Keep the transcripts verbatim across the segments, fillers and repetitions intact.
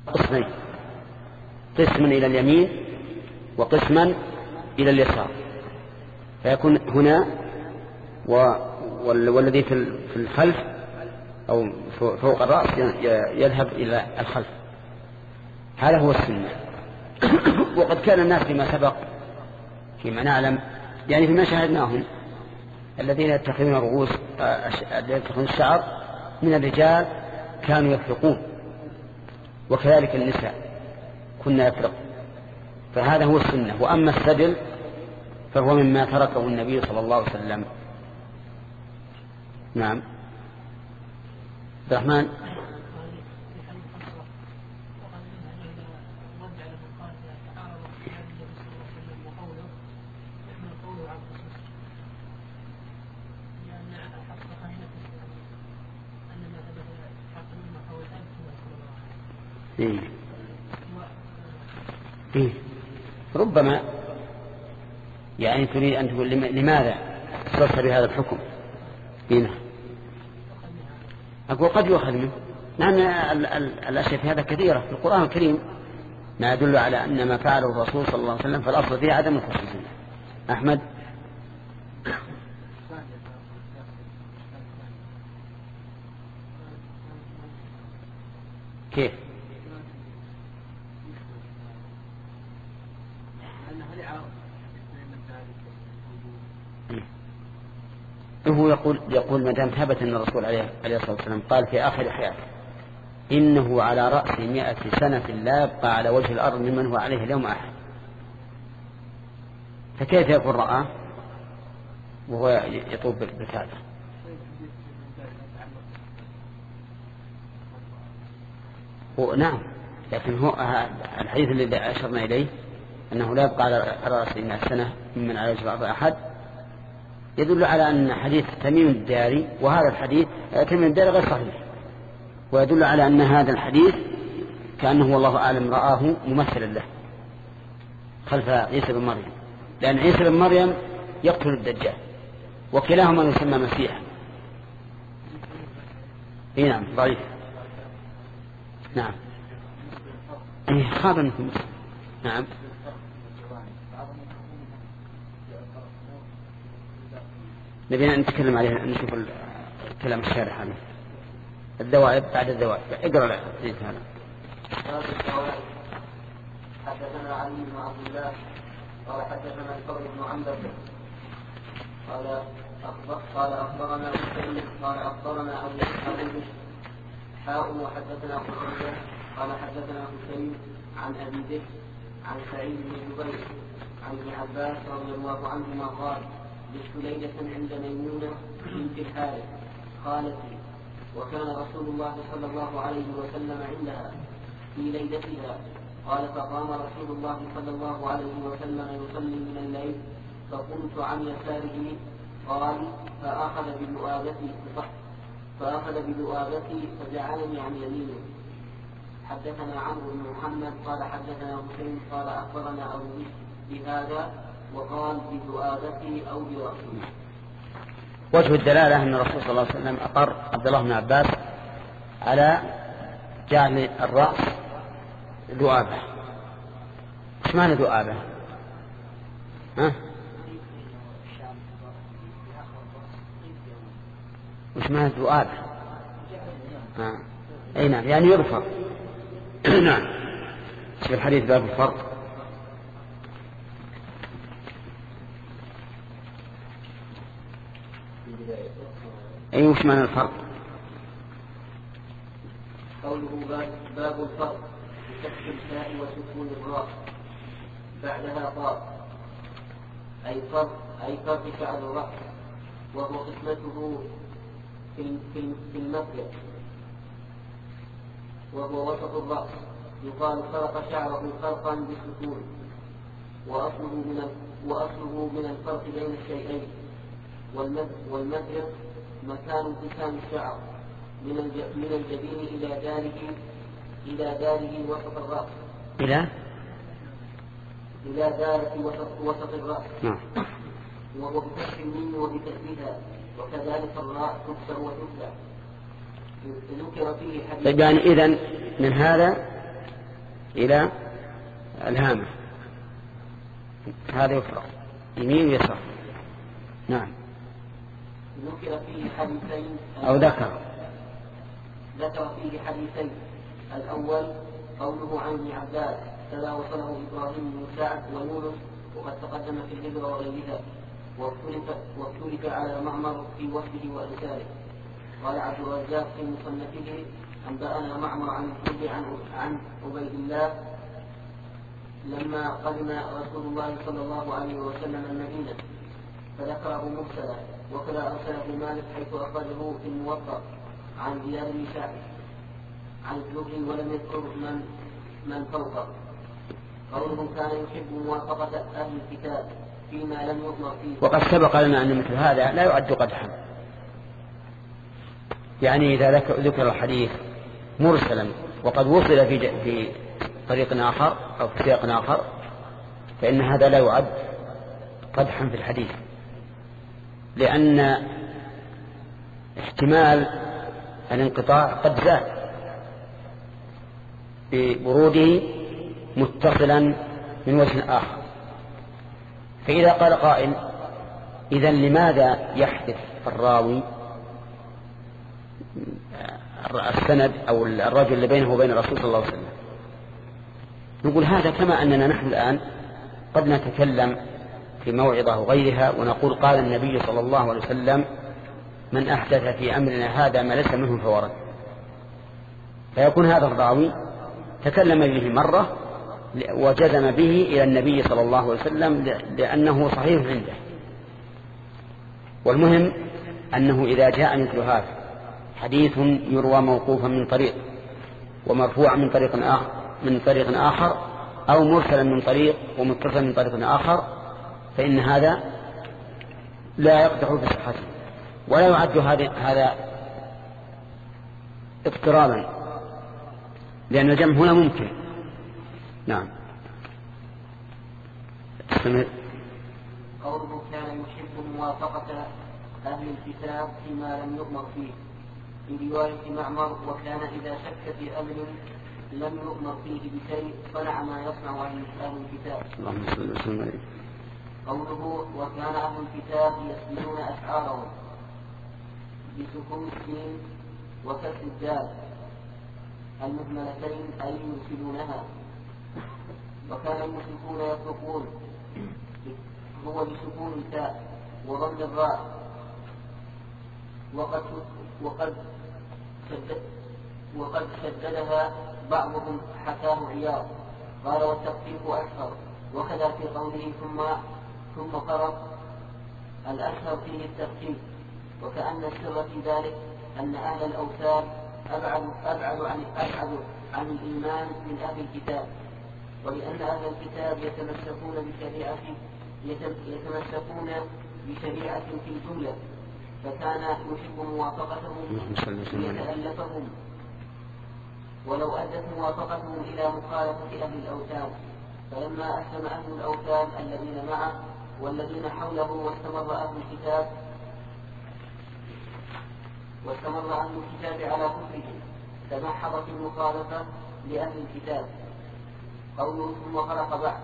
قسمين، قسما إلى اليمين وقسما إلى اليسار، فيكون هنا والذي في الخلف أو فوق الرأس يذهب إلى الخلف. هذا هو السنة. وقد كان الناس فيما سبق فيما نعلم يعني فيما شاهدناهم الذين يتخذون رؤوس يتخذون الشعر من الرجال كانوا يفرقون، وكذلك النساء كنا يفرق، فهذا هو السنة. وأما السدل فهو مما تركه النبي صلى الله عليه وسلم. نعم عبد الرحمن. إيه. إيه. ربما يعني تريد أن تقول لماذا اختصرت بهذا الحكم؟ هنا أقول قد يؤخذ منه. نعم الأشياء في هذا كثيرة في القرآن الكريم ما يدل على أن ما فعله الرسول صلى الله عليه وسلم فالأصل فيه عدم الخصوصية. أحمد. كيف؟ هو يقول يقول ما دام ثبت أن الرسول عليه الصلاة والسلام قال في آخر حياته إنه على رأس مئة سنة لا يبقى على وجه الأرض ممن هو عليه اليوم أحد، فكيف يكون رأى وهو يطوب بالكعبة؟ هو نعم، لكن هو الحديث الذي أشرنا إليه أنه لا يبقى على رأس مئة سنة ممن على وجه الأرض أحد يدل على أن حديث تميم الداري وهذا الحديث تميم الداري غير صحيح، ويدل على أن هذا الحديث كأنه والله أعلم رآه ممثلا له خلف عيسى بن مريم، لأن عيسى بن مريم يقتل الدجال وكلاهما يسمى مسيح. إيه نعم ضعيف. نعم إيه خاب منكم. نعم نبينا نتكلم عليه نشوف الكلام الشارح عنه. الدوائب بعد الدوائب اقرأ لك هذا. حدثنا علي بن عبد الله قال حدثنا الفضل بن عنبر قال قال أخبرنا حسين قال أخبرنا أبو بكر حاء وحدثنا قتيبة قال حدثنا حسين عن أبي بكر عن سعيد بن جبير عن ابن عباس رضي الله عنهما قال بت ليلة عند ميمونة بنت الحارث خالتي وكان رسول الله صلى الله عليه وسلم عندها في ليلتها قال فقام رسول الله صلى الله عليه وسلم يصلي من الليل فقمت عن يساره قال فأخذ بذؤابتي فأخذ بذؤابتي فجعلني عن يمينه. حدثنا عمرو بن محمد قال حدثنا حسين قال أخبرنا أبو بهذا وقال بذؤابتي أو برأسي. وجه الدلالة أن الرسول صلى الله عليه وسلم أقر عبد الله بن عباس على جعل الرأس ذؤابة. ايش معنى ذؤابة؟ ها؟ وش معنى ذؤابة؟ ها؟ أي نعم يعني يرفع. نعم. في الحديث باب الفرق. أي وش معنى الفرق؟ قوله باب الفرق بفتح الفاء وسكون الراء بعدها طاء أي فرق أي فرق شعر الرأس وهو قسمته في في المفرق وهو وسط الرأس يقال فرق شعره فرقا بسكون وأصله من وأصله من الفرق بين الشيئين والمفرق مكان انقسام الشعر من من الجبين إلى داره إلى داره وسط الرأس إلى إلى داره وسط, وسط الرأس نعم. وهو بفتح الميم وبكسرها وكذلك الراء تكسر وتفتح. ذكر فيه حديث يعني إذن من هذا إلى الهامة، هذا يفرق يمين ويسار. نعم. ذكر فيه حديثين أو ذكر ذكر فيه حديثين. الأول قوله عن ابن عباس كذا وصله إبراهيم بن سعد ويونس وقد تقدم في الهجرة وغيرها، واختلف على معمر في وحده وإرساله. قال عبد الرزاق في مصنفه أنبأنا معمر عن الحب عن عن عبيد الله لما قدم رسول الله صلى الله عليه وسلم المدينة فذكره مرسلا، وكذا أرسل ابن مالك حيث أخرجه في الموطأ عن زياد بن سعد عن الزهري ولم يذكر من من فوقه. قوله كان يحب موافقة أهل الكتاب فيما لم يؤمر فيه. وقد سبق لنا أن مثل هذا لا يعد قدحا، يعني إذا ذكر الحديث مرسلا وقد وصل في في طريق آخر أو في سياق آخر فإن هذا لا يعد قدحا في الحديث، لأن احتمال الانقطاع قد زاد بوروده متصلا من وجه آخر. فإذا قال قائل إذن لماذا يحدث الراوي السند أو الرجل اللي بينه وبين الرسول صلى الله عليه وسلم؟ نقول هذا كما أننا نحن الآن قد نتكلم في موعظة وغيرها ونقول قال النبي صلى الله عليه وسلم من أحدث في أمرنا هذا ما ليس منه فورد، فيكون هذا الراوي تكلم به مرة وجزم به إلى النبي صلى الله عليه وسلم لأنه صحيح عنده. والمهم أنه إذا جاء مثل هذا حديث يروى موقوفا من طريق ومرفوعا من طريق آخر من طريق آخر أو مرسلا من طريق ومتصلا من طريق آخر فإن هذا لا يقدح في صحته ولا يعد هذا اضطرابا، لأن الجمع هنا ممكن. نعم. قوله كان يحب موافقة أهل الكتاب فيما لم يؤمر فيه، في رواية معمر وكان إذا شك في أمر لم يؤمر فيه بشيء صنع ما يصنع أهل الكتاب. اللهم صل وسلم عليه. قوله وكان أهل الكتاب يسمعون أشعارهم بسكون السين وكسر الدال المهملتين أي يرسلونها. وكان المشركون يطلقون هو بسكون التاء وضم الراء وقد وقد شدد وقد شددها بعضهم حكاه عياض قال والتخفيف أشهر. وكذا في قوله ثم ثم فرق الأشهر فيه التخفيف، وكأن السر في ذلك أن أهل الأوثان أبعد أبعد عن أبعد عن الإيمان من أهل الكتاب، ولأن أهل الكتاب يتمسكون بشريعة يتمسكون بشريعة في الجملة، فكان يحب موافقتهم ليتألفهم ولو أدت موافقتهم إلى مخالفة أهل الأوثان. فلما أسلم أهل الأوثان الذين معه والذين حوله واستمر أهل الكتاب واستمر أهل الكتاب على كفرهم تمحضت المخالفة لأهل الكتاب. قوله ثم خلق بعد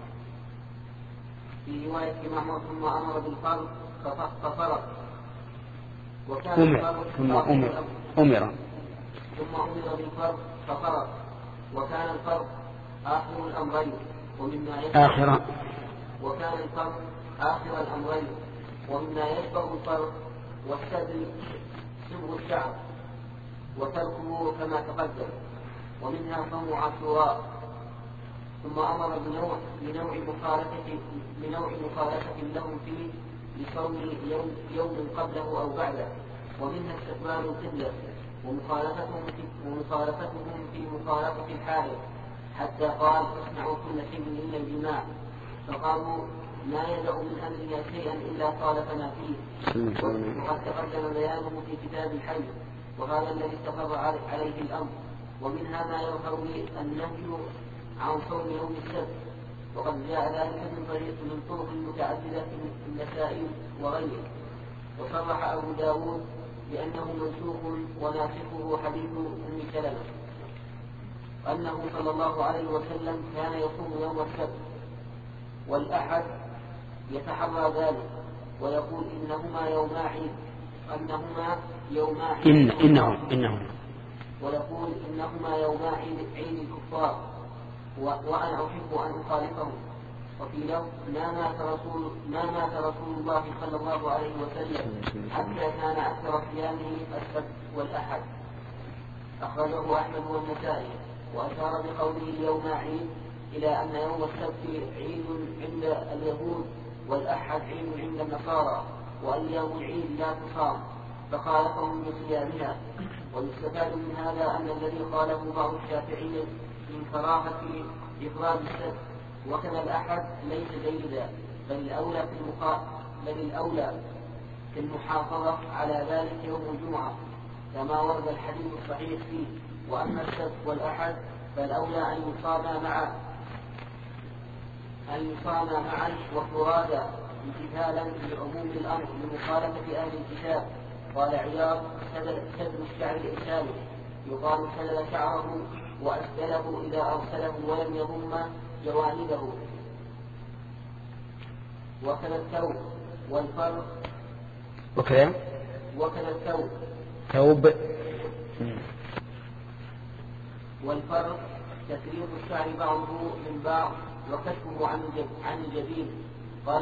في رواية معمر ثم أمر بالفرق ففرق وكان الفرق ثم أمر أمر ثم أمر بالفرق ففرق وكان الفرق آخر الأمرين ومما آخر وكان الفرق آخر الأمرين ومما يشبه الفرق والسد سبغ الشعر وتركه كما تقدم، ومنها صوم عاشوراء. ثم أمر بنوع بنوع مخالفة بنوع مخالفة لهم فيه لصوم يوم, يوم قبله أو بعده، ومنها استقبال القبلة ومخالفتهم في ومخالفتهم في مخالفة الحائض حتى قال اصنعوا كل شيء إلا الجماع، فقالوا ما يدع من أمرنا شيئا إلا خالفنا فيه، وقد تقدم بيانه في كتاب الحي، وهذا الذي استقر عليه الأمر. ومنها ما يظهر به النهي عن صوم يوم السبت، وقد جاء ذلك من طريق من طرق متعددة في النسائي وغيره. وصرح أبو داود بأنه منسوخ وناسخه حديث أم سلمة. أنه صلى الله عليه وسلم كان يصوم يوم السبت والأحد يتحرى ذلك ويقول إنهما يوما عيد أنهما يوما عيد إن إنهم إنهم ويقول إنهما يوما عيد عيد الكفار وأنا أحب أن أخالفهم. وفي لفظ ما مات رسول ما مات رسول الله صلى الله عليه وسلم حتى كان أكثر صيامه السبت والأحد. أخرجه أحمد والنسائي وأشار بقوله يوم عيد إلى أن يوم السبت عيد عند اليهود والأحد عيد عند النصارى وأيام العيد لا تصام فخالفهم بصيامها. ويستفاد من هذا أن الذي قاله بعض الشافعية من كراهة إفراد السبت وكذا الأحد ليس جيدا بل الأولى في المقا... بل الأولى في المحافظة على ذلك يوم الجمعة كما ورد الحديث الصحيح فيه. وأما السبت والأحد فالأولى أن يصام مع أن يصام معا وفرادا امتثالا لعموم الأمر لمخالفة أهل الكتاب. قال عياض سدل الشعر إرساله يقال سدل شعره وأسدله إذا أرسله ولم يضم جوانبه. وكذا الثوب والفرق وكذا وكذا الثوب ثوب والفرق تفريق الشعر بعضه من بعض وكشفه عن عن الجبين. قال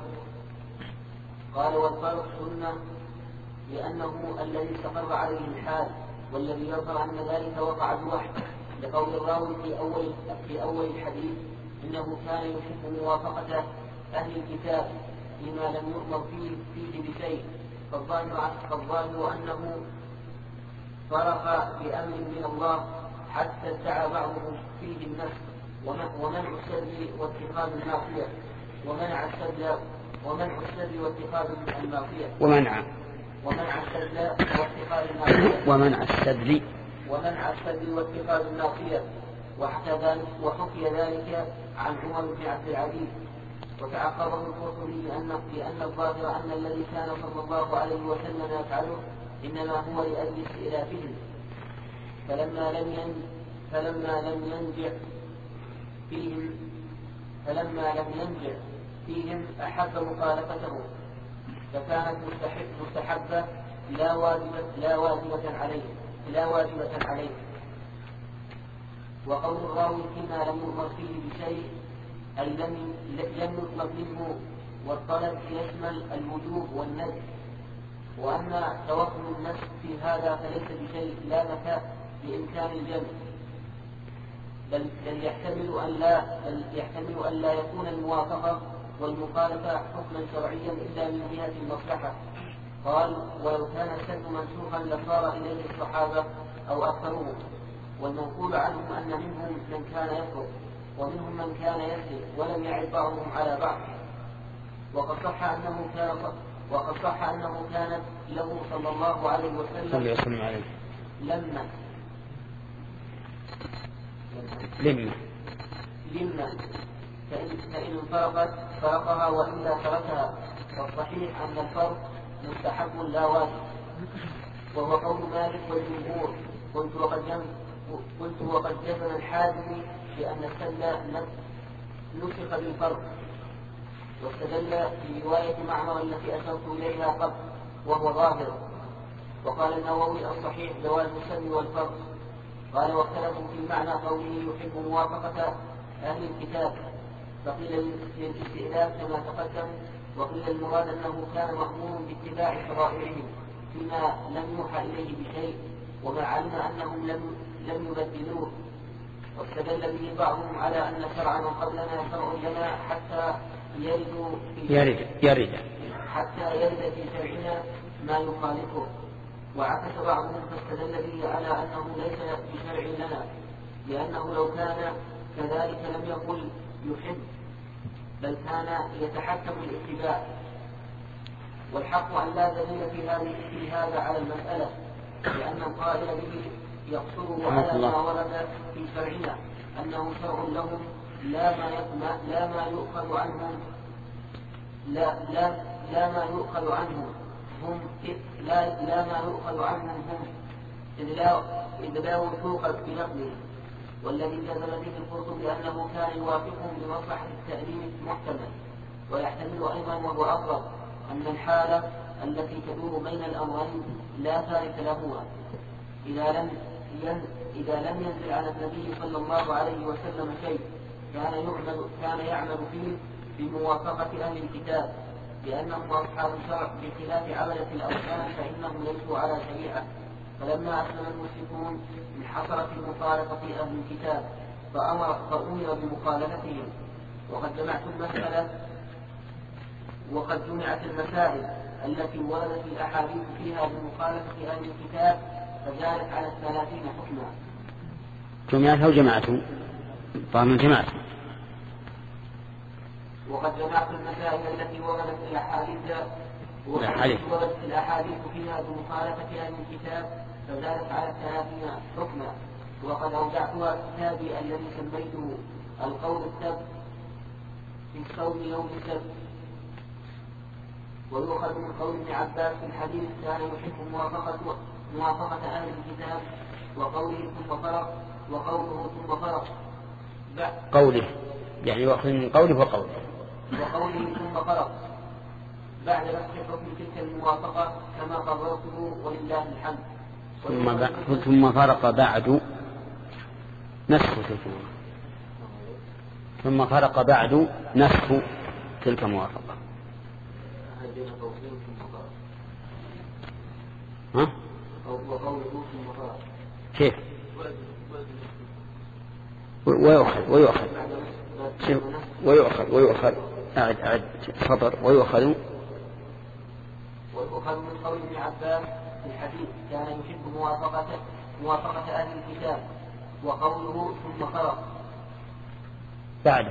قال والفرق سنة لأنه الذي استقر عليه الحال والذي يظهر أن ذلك وقع بوحي لقول الراوي في أول في أول الحديث إنه كان يحب موافقة أهل الكتاب فيما لم يؤمر فيه فيه بشيء. فالظاهر أنه فرق بأمر من الله حتى ادعى بعضهم فيه النفس ومنع السد واتخاذ المعصية ومنع السد ومنع السد واتخاذ المعصية ومنع ومنع السد واتخاذ المعصية ومنع السد ومنع السد واتخاذ المعصية. وحكى ذلك وحكي ذلك عن عمر بن عبد العزيز. وتعقبه القرطبي لأن لأن الظاهر أن الذي كان صلى الله عليه وسلم يفعله إنما هو لأجل استئلافهم فلما لم ين فلما لم ينجع فيهم فلما لم ينجع فيهم أحب مخالفته فكانت مستحب مستحبة لا واجبة لا واجبة عليه لا واجبة عليه. وقول الراوي فيما لم يؤمر فيه بشيء أي لم لم يطلب منه والطلب يشمل الوجوب والندب. وأما توهم النفس في هذا فليس بشيء لا مكاء لإمكان الجمع بل, بل يحتمل أن لا بل يحتمل أن لا يكون الموافقة والمخالفة حكما شرعيا إلا من جهة المصلحة. قال ولو كان السد منسوخا لصار إليه الصحابة أو أكثرهم. والمنقول عنهم أن منهم من كان يفرق ومنهم من كان يسرق ولم يعد بعضهم على بعض. وقد صح أنه كان وقد صح أنه كانت له صلى الله عليه وسلم عليه. لما لما لما فإن, فإن انفرقت فرقها وإلا تركها. والصحيح أن الفرق مستحب لا واجب وهو قول مالك والجمهور. قلت وقد جمع قلت وقد جزم الحازم بأن السد نسخ بالفرق واستدل في رواية معمر التي أشرت إليها قبل وهو ظاهر. وقال النووي الصحيح جواز السد والفرق. قال واختلفوا في معنى قوله يحب موافقة أهل الكتاب فقيل للاستئلاف كما تقدم وقيل المراد أنه كان مأمور باتباع شرائعهم فيما لم يوحى إليه بشيء وما علم أنهم لم لم يبدلوه. واستدل به بعضهم على أن شرع من قبلنا شرع لنا حتى يرد في يرد يرد حتى يرد في شرعنا ما يخالفه. وعكس بعضهم فاستدل به على أنه ليس بشرع لنا لأنه لو كان كذلك لم يقل يحب بل كان يتحكم الاتباع. والحق أن لا دليل في هذه في هذا على المسألة لأن القائل به يقصره على ما ورد في شرعنا أنه شرع لهم لا ما لا ما يؤخذ عنهم لا لا لا ما يؤخذ عنهم هم لا لا ما يؤخذ عنهم هم إذ لا إذ لا وثوق بنقله والذي جزم به القرطبي أنه كان يوافقهم بمصلحة التأليف محتمل. ويحتمل أيضا وهو أفضل أن الحالة التي تدور بين الأمرين لا ثالث لهما إذا لم إذا لم ينزل على النبي صلى الله عليه وسلم شيء كان يعمل كان يعمل فيه بموافقة أهل الكتاب لأنهم أصحاب الشرع بخلاف عبدة الأوثان فإنهم ليسوا على شريعة. فلما أسلم المشركون انحصرت المخالفة في أهل الكتاب فأمر فأمر بمخالفتهم. وقد جمعت المسألة وقد جمعت المسائل التي وردت الأحاديث فيها بمخالفة أهل الكتاب فزادت على الثلاثين حكما. جمعت أو جمعته؟ طبعا جمعت. وقد جمعت المسائل التي وردت الأحاديث وردت الأحاديث فيها بمخالفة أهل الكتاب فزادت على الثلاثين حكما. وقد أوضعتها كتابي الذي سميته القول السبت في صوم يوم السبت. ويؤخذ من قول ابن عباس في الحديث كان يحب موافقة موافقة أهل الكتاب وقوله ثم فرق وقوله ثم فرق قوله يعني يؤخذ من قوله وقوله وقوله ثم فرق بعد نسخ حكم تلك الموافقة كما قررته ولله الحمد. ثم ب... ثم فرق بعد نسخ تلك ثم فرق بعد نسخ تلك الموافقة. ها؟ كيف؟ ويؤخذ ويؤخذ ويؤخذ ويؤخذ أعد أعد صبر ويؤخذ ويؤخذ من قول ابن عباس في الحديث كان يحب موافقة موافقة أهل الكتاب وقوله ثم فرق بعد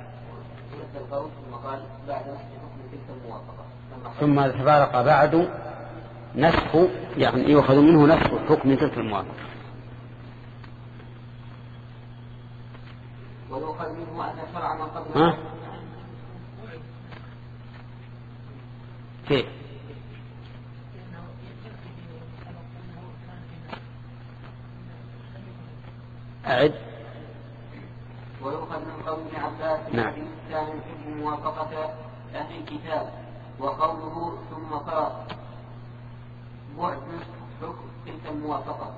ثم قال بعد حكم تلك الموافقة ثم تفارق بعد نسخ يعني يؤخذ منه نسخ حكم تلك الموافقة. ويؤخذ منه أن شرع من قبل كيف؟ أعد. ويؤخذ من قول ابن عباس نعم. كان يحب موافقة أهل الكتاب وقوله ثم فرق بعد حكم تلك الموافقة.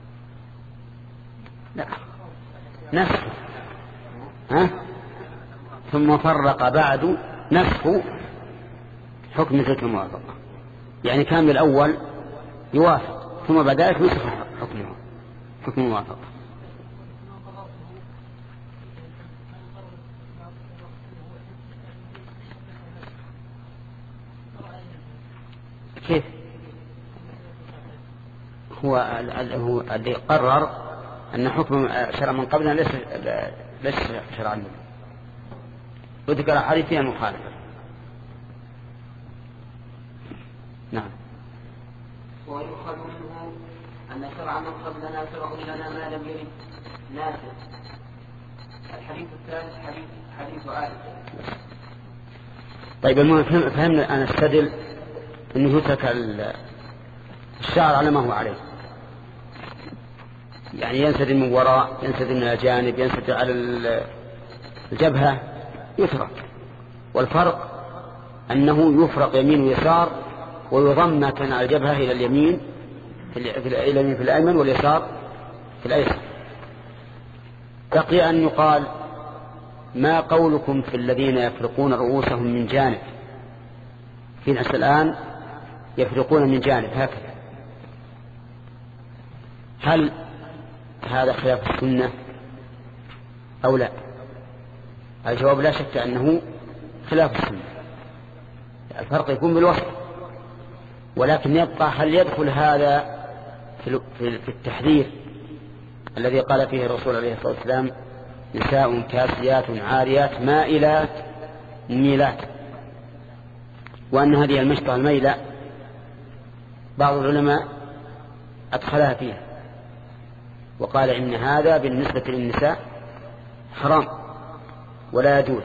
لا نسخ ها ثم فرق بعد نسخ حكم تلك الموافقة يعني كان بالأول يوافق ثم بعد ذلك نسخ حكمه حكم الموافقة. كيف؟ هو هو الذي قرر أن حكم شرع من قبلنا ليس ليس شرعا منه وذكر حديث فيها المخالفة. نعم. ويؤخذ منه أن شرع من قبلنا شرع لنا ما لم يرد ناسخ. الحديث الثالث حديث حديث عائشة. طيب المهم فهمنا أن استدل أنه يترك الشعر على ما هو عليه يعني ينسد من وراء ينسد من الجانب ينسد على الجبهة يترك. والفرق أنه يفرق يمين ويسار ويضم ما كان على الجبهة إلى اليمين في اليمين في الأيمن واليسار في الأيسر. بقي أن يقال ما قولكم في الذين يفرقون رؤوسهم من جانب؟ في ناس الآن يفرقون من جانب هكذا، هل هذا خلاف السنة أو لا؟ الجواب لا شك أنه خلاف السنة. الفرق يكون بالوسط، ولكن يبقى هل يدخل هذا في التحذير الذي قال فيه الرسول عليه الصلاة والسلام نساء كاسيات عاريات مائلات مميلات، وأن هذه المشطة الميلة بعض العلماء أدخلها فيها وقال إن هذا بالنسبة للنساء حرام ولا يجوز،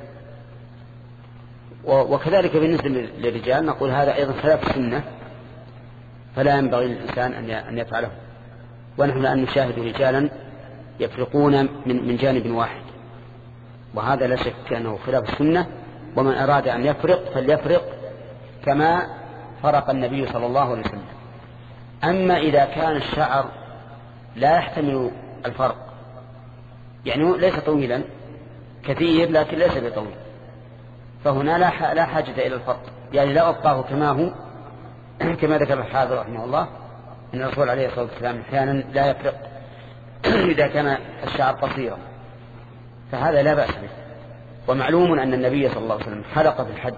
وكذلك بالنسبة للرجال نقول هذا أيضا خلاف السنة فلا ينبغي للإنسان أن يفعله. ونحن الآن نشاهد رجالا يفرقون من من جانب واحد، وهذا لا شك أنه خلاف السنة. ومن أراد أن يفرق فليفرق كما فرق النبي صلى الله عليه وسلم. أما إذا كان الشعر لا يحتمل الفرق، يعني ليس طويلا كثير لكن ليس بطويل، فهنا لا حاجة إلى الفرق، يعني لا أبقاه كما هو كما ذكر الحافظ رحمه الله أن الرسول عليه الصلاة والسلام أحيانا لا يفرق إذا كان الشعر قصيرا، فهذا لا بأس به. ومعلوم أن النبي صلى الله عليه وسلم حلق في الحج،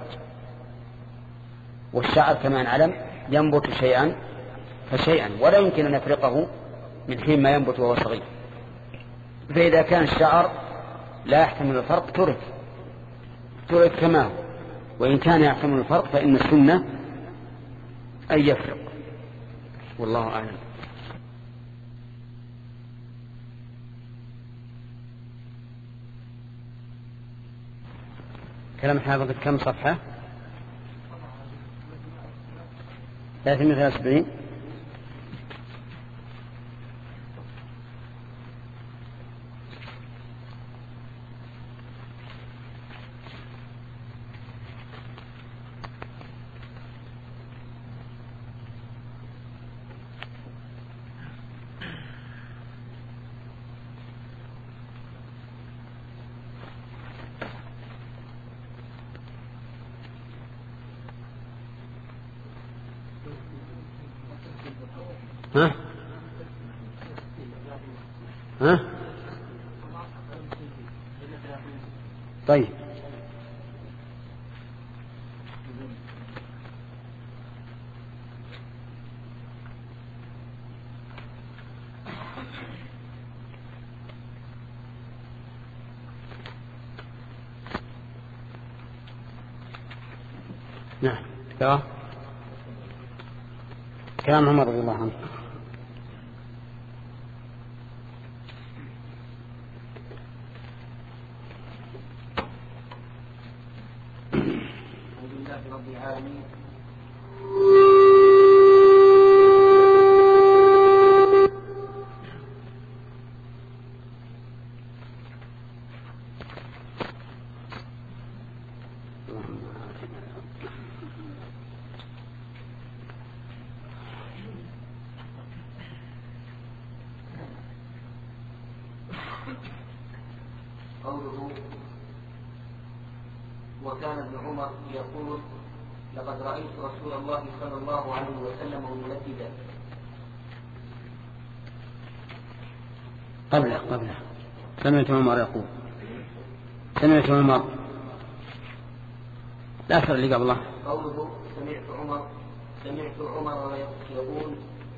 والشعر كما نعلم ينبت شيئا فشيئا، ولا يمكن أن يفرقه من حين ما ينبت وهو صغير. فإذا كان الشعر لا يحتمل الفرق ترك ترك كما هو، وإن كان يحتمل الفرق فإن السنة أن يفرق، والله أعلم. كلام حافظ كم صفحة؟ ثلاثمائة وثلاثة وسبعين. ها ها طيب نعم. كلام عمر رضي الله عنه. رب العالمين. قوله وكان ابن عمر يقول لقد رأيت رسول الله صلى الله عليه وسلم ملبدا. قبله قبله سمعت عمر يقول سمعت عمر لا أثر اللي قبله. قوله سمعت عمر سمعت عمر يقول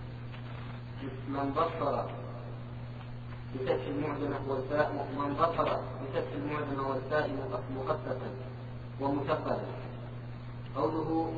من بصر بفتح المعجمة والفاء من بصر بفتح المعجمة والفاء مخففا ومثقلا. قوله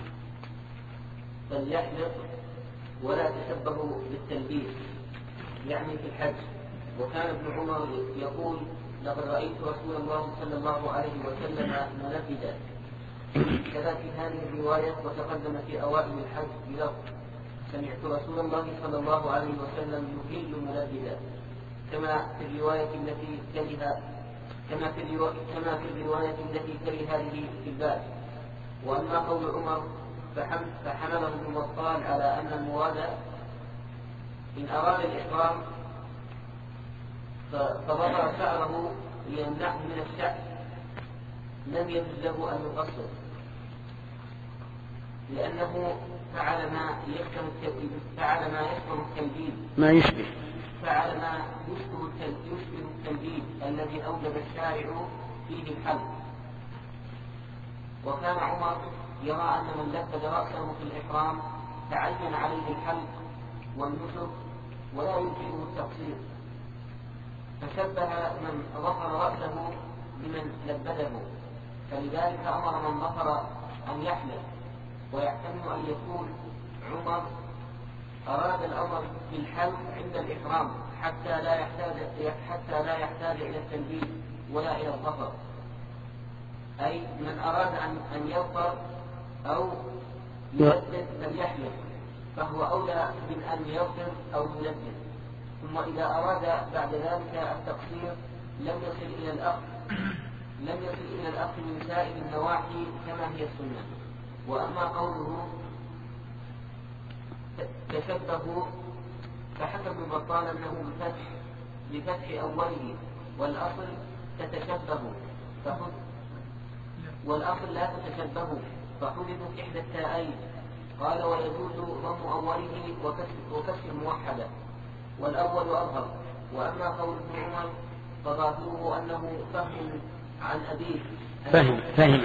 فليحلق ولا تشبهوا بالتلبيس يعني في الحج. وكان ابن عمر يقول لقد رأيت رسول الله صلى الله عليه وسلم ملبدا. كذا في هذه الرواية وتقدم في أوائل الحج بلفظ سمعت رسول الله صلى الله عليه وسلم يهل ملبدا، كما في الرواية التي تليها كما في الرواية كما في الرواية التي تلي هذه في الباب. وأما قول عمر فحمله ابن بطال على أن المراد إن أراد الإحرام فضرب شعره ليمنعه من الشعر لم يجوز له أن يقصر، لأنه فعل ما يشبه فعل ما يشبه التلبيد ما يشبه فعل ما يشبه التلبيد الذي أوجب الشارع فيه الحلق. وكان عمر يرى أن من لبد رأسه في الإحرام تعين عليه الحلق والنسك ولا يمكنه التقصير، فشبه من ظفر رأسه بمن لبده، فلذلك أمر من ظفر أن يحلق. ويحتمل أن يكون عمر أراد الأمر بالحلق عند الإحرام حتى لا يحتاج حتى لا يحتاج إلى التلبيد ولا إلى الظفر، أي من أراد أن يظفر أو يلبد فليحلق، فهو أولى من أن يظفر أو يلبد. ثم إذا أراد بعد ذلك التقصير لم يصل إلى الأخذ لم يصل إلى الأخذ من سائر النواحي كما هي السنة. وأما قوله تشبهوا فحسب البطال أنه بفتح بفتح أوله، والأصل تتشبهوا والأصل لا تتشبهوا فحذفوا إحدى التاءين. قال ويجوز ضم أوله وكسر موحدة، والأول أظهر. وأما قول ابن عمر فظاهره أنه فهم عن أبيه فهم فهم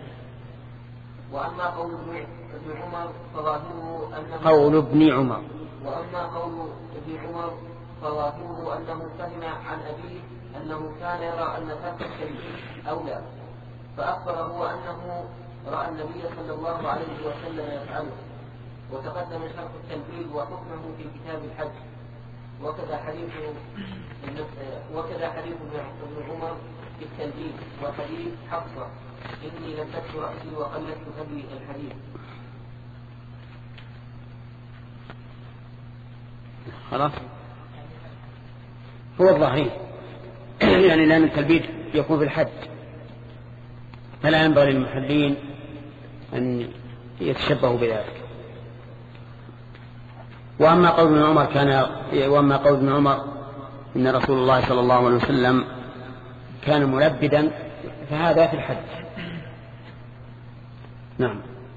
وأما قول ابن عمر فظاهره أنه قول ابن عمر وأما قول ابن عمر فظاهره أنه فهم عن أبيه أنه كان يرى أن ترك التلبيس أولى، فأخبره أنه رأى النبي صلى الله عليه وسلم يفعله. وتقدم شرح التنفيذ وحكمه في كتاب الحج. وكذا حديث وكذا حديث ابن عمر في التنفيذ وحديث حفصة إني لبست رأسي وقلدت أبي الحديث. خلاص هو الظاهرين يعني لأن التلبيد يكون في الحج، فلا ينبغي للمحلين أن يتشبهوا بذلك. وأما قول ابن عمر كان وأما قول ابن عمر إن رسول الله صلى الله عليه وسلم كان ملبدا فهذا في الحج. نعم.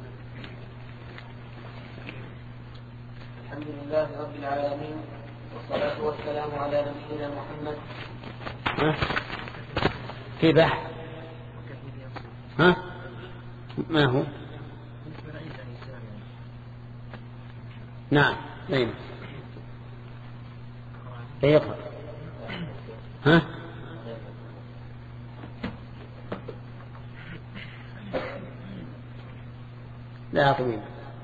الحمد لله رب العالمين، والصلاة والسلام على نبينا محمد. ها؟ في بحث ها ما هو؟ نعم أين يقرأ ها لا طويل.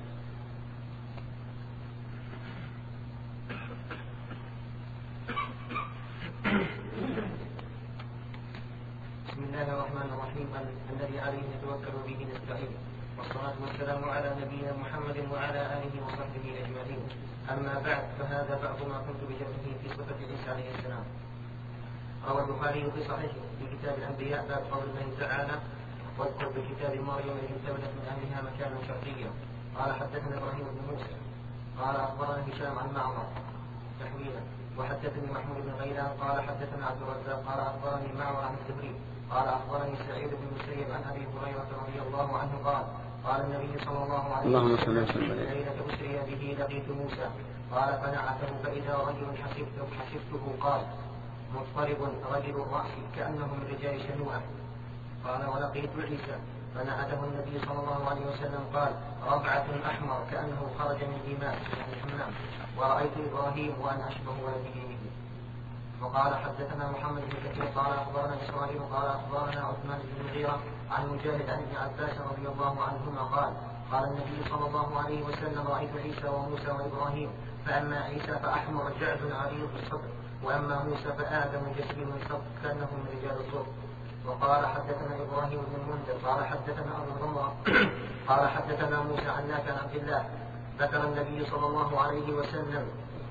بسم الله الرحمن الرحيم الذي عليه نتوكل به نستعين، والصلاة والسلام على نبينا محمد وعلى آله وصحبه أجمعين. أما بعد فهذا بعض ما كنت بجمعه في صفة عيسى عليه السلام. روى البخاري في صحيحه في كتاب الأنبياء باب قول الله تعالى واذكر بكتاب مريم إذ انتبذت من أهلها مكانا شرقيا. قال حدثنا إبراهيم بن موسى قال أخبرنا هشام عن معمر تحويلا، وحدثني محمود بن غيلان قال حدثنا عبد الرزاق قال أخبرني معمر عن الزهري قال أخبرني سعيد بن المسيب عن أبي هريرة رضي الله عنه قال قال النبي صلى الله عليه وسلم ليلة أسري به لقيت موسى قال فنعته فإذا رجل حسبته, حسبته قال مضطرب رجل الرأس كأنه من رجال شنوءة. قال ولقيت عيسى فنعته النبي صلى الله عليه وسلم قال ربعة أحمر كأنه خرج من إيمان يعني الحمام. ورأيت إبراهيم وأنا أشبه ولده به. وقال حدثنا محمد بن كثير قال أخبرنا إسرائيل قال أخبرنا عثمان بن المغيرة عن مجاهد عن ابن عباس رضي الله عنهما قال قال النبي صلى الله عليه وسلم رأيت عيسى وموسى وإبراهيم فأما عيسى فأحمر جعد عريض الصدر وأما موسى فآدم جسيم الصدر كأنه من رجال الصدر. وقال حدثنا إبراهيم بن المنذر قال حدثنا أبو ضمرة قال حدثنا موسى عن نافع عن عبد الله ذكر النبي صلى الله عليه وسلم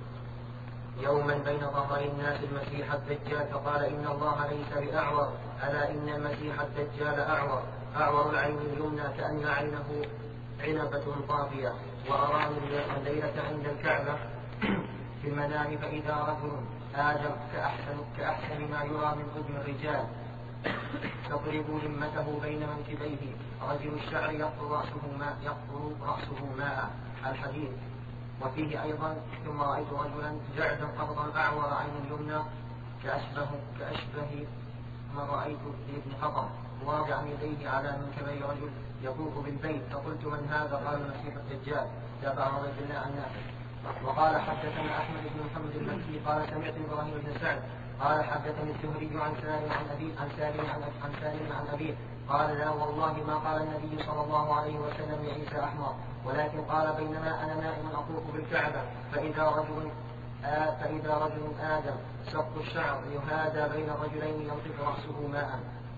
يوما بين ظهري الناس المسيح الدجال فقال إن الله ليس بأعور ألا إن المسيح الدجال أعور أعور العين اليمنى كأن عينه عنبة طافية. وأرى من ليلة عند الكعبة في المنام فإذا رجل آدم كأحسن, كأحسن ما يرى من قدم الرجال تضرب لمته بين منكبيه رجل الشعر يقطر رأسه ماء, يقطر رأسه ماء. الحديث. وفيه أيضا ثم رأيت رجلا جعدا قبضا أعور عين اليمنى كأشبه, كأشبه ما رأيت في ابن حطم واضعا يديه على منكبي رجل يطوف بالبيت فقلت من هذا؟ قال المسيح الدجال تابع عبد الله عن نافع. وقال حدثنا أحمد بن محمد المكي قال سمعت إبراهيم بن سعد قال حدثني الزهري عن سالم عن أبي عن سالم عن, عن سالم عن أبيه قال لا والله ما قال النبي صلى الله عليه وسلم لعيسى أحمر ولكن قال بينما أنا نائم أطوف بالكعبة فإذا رجل آه فإذا رجل آدم سقط الشعر يهادى بين رجلين ينطق رأسه ماء.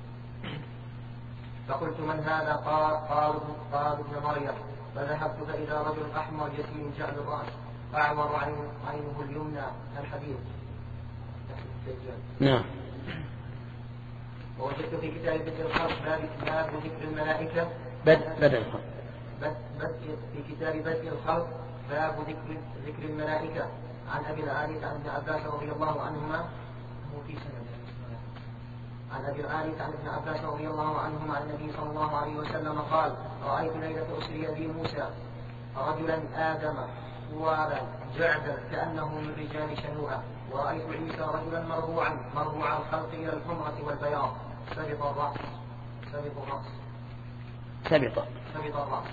فقلت من هذا؟ قال قال قال ابن مريم. فذهبت فإذا رجل أحمر جسيم جعل الرأس أعور عينه اليمنى الحديث. نعم. ووجدت في كتاب بدء الخلق باب ذكر الملائكة بدء بدء الخلق بدء في كتاب بدء الخلق باب ذكر ذكر الملائكة عن أبي العالي عن ابن عباس رضي الله عنهما هو في سنة عن أبي العالي عن ابن عباس رضي الله عنهما عن النبي صلى الله عليه وسلم قال رأيت ليلة أسري بي موسى رجلا آدم ثوابا جعدا كأنه من رجال شنوءة ورأيت عيسى رجلا مربوعا مربوع الخلق إلى الحمرة والبياض سبط الرأس سبط الرأس سبط سبط الرأس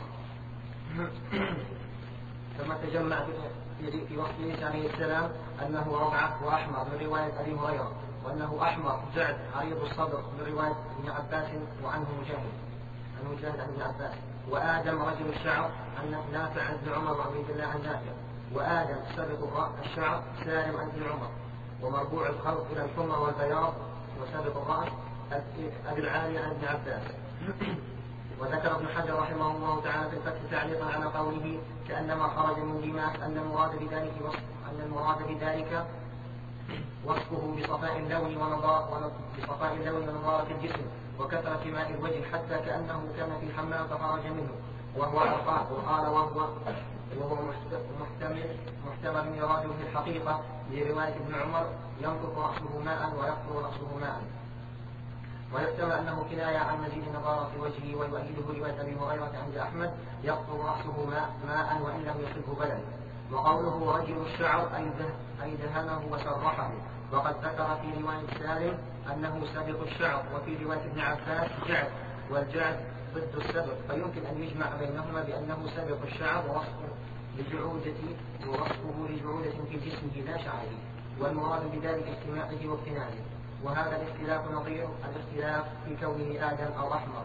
ثم تجمع في وقت عيسى عليه السلام أنه ربعة وأحمر من رواية أبي هريرة وأنه أحمر جعد عريض الصدر من رواية ابن عباس وعنه مجاهد عن مجاهد عن ابن عباس وآدم رجل الشعر عن نافع عن ابن عمر وعبيد الله عن نافع وآدم سبط الشعر سالم عن ابن عمر ومربوع الخلق إلى الحمر والبياض وسابق الرأس أبي العالي عن ابن عباس. وذكر ابن حجر رحمه الله تعالى في الفتح تعليقا على قوله كأنما خرج من دماء أن المراد بذلك وصف أن المراد بذلك وصفه بصفاء اللون ونضارة بصفاء اللون ونضارة الجسم وكثرة ماء الوجه حتى كأنه كان في الحمام فخرج منه وهو عرقان وقال وهو وهو محتمل محتمل يراده في الحقيقة لرواية ابن عمر ينقص رأسه ماء ويقطر رأسه ماء ويحتمل أنه كناية عن مزيد نضارة وجهه ويؤيده رواية أبي هريرة عند أحمد يقطر رأسه ماء, ماء وإن لم يصبه بلد. وقوله رجل الشعر أي دهنه وسرحه وقد ذكر في رواية سالم أنه سابق الشعر وفي رواية ابن عباس جعد والجعد ضد السبق فيمكن أن يجمع بينهما بأنه سابق الشعر ورصفه لجعودة ورصفه لجعودة في جسمه لا شعره والمراد بذلك اجتماعه واقتناعه. وهذا الاختلاف نظير الاختلاف في كونه آدم أو أحمر.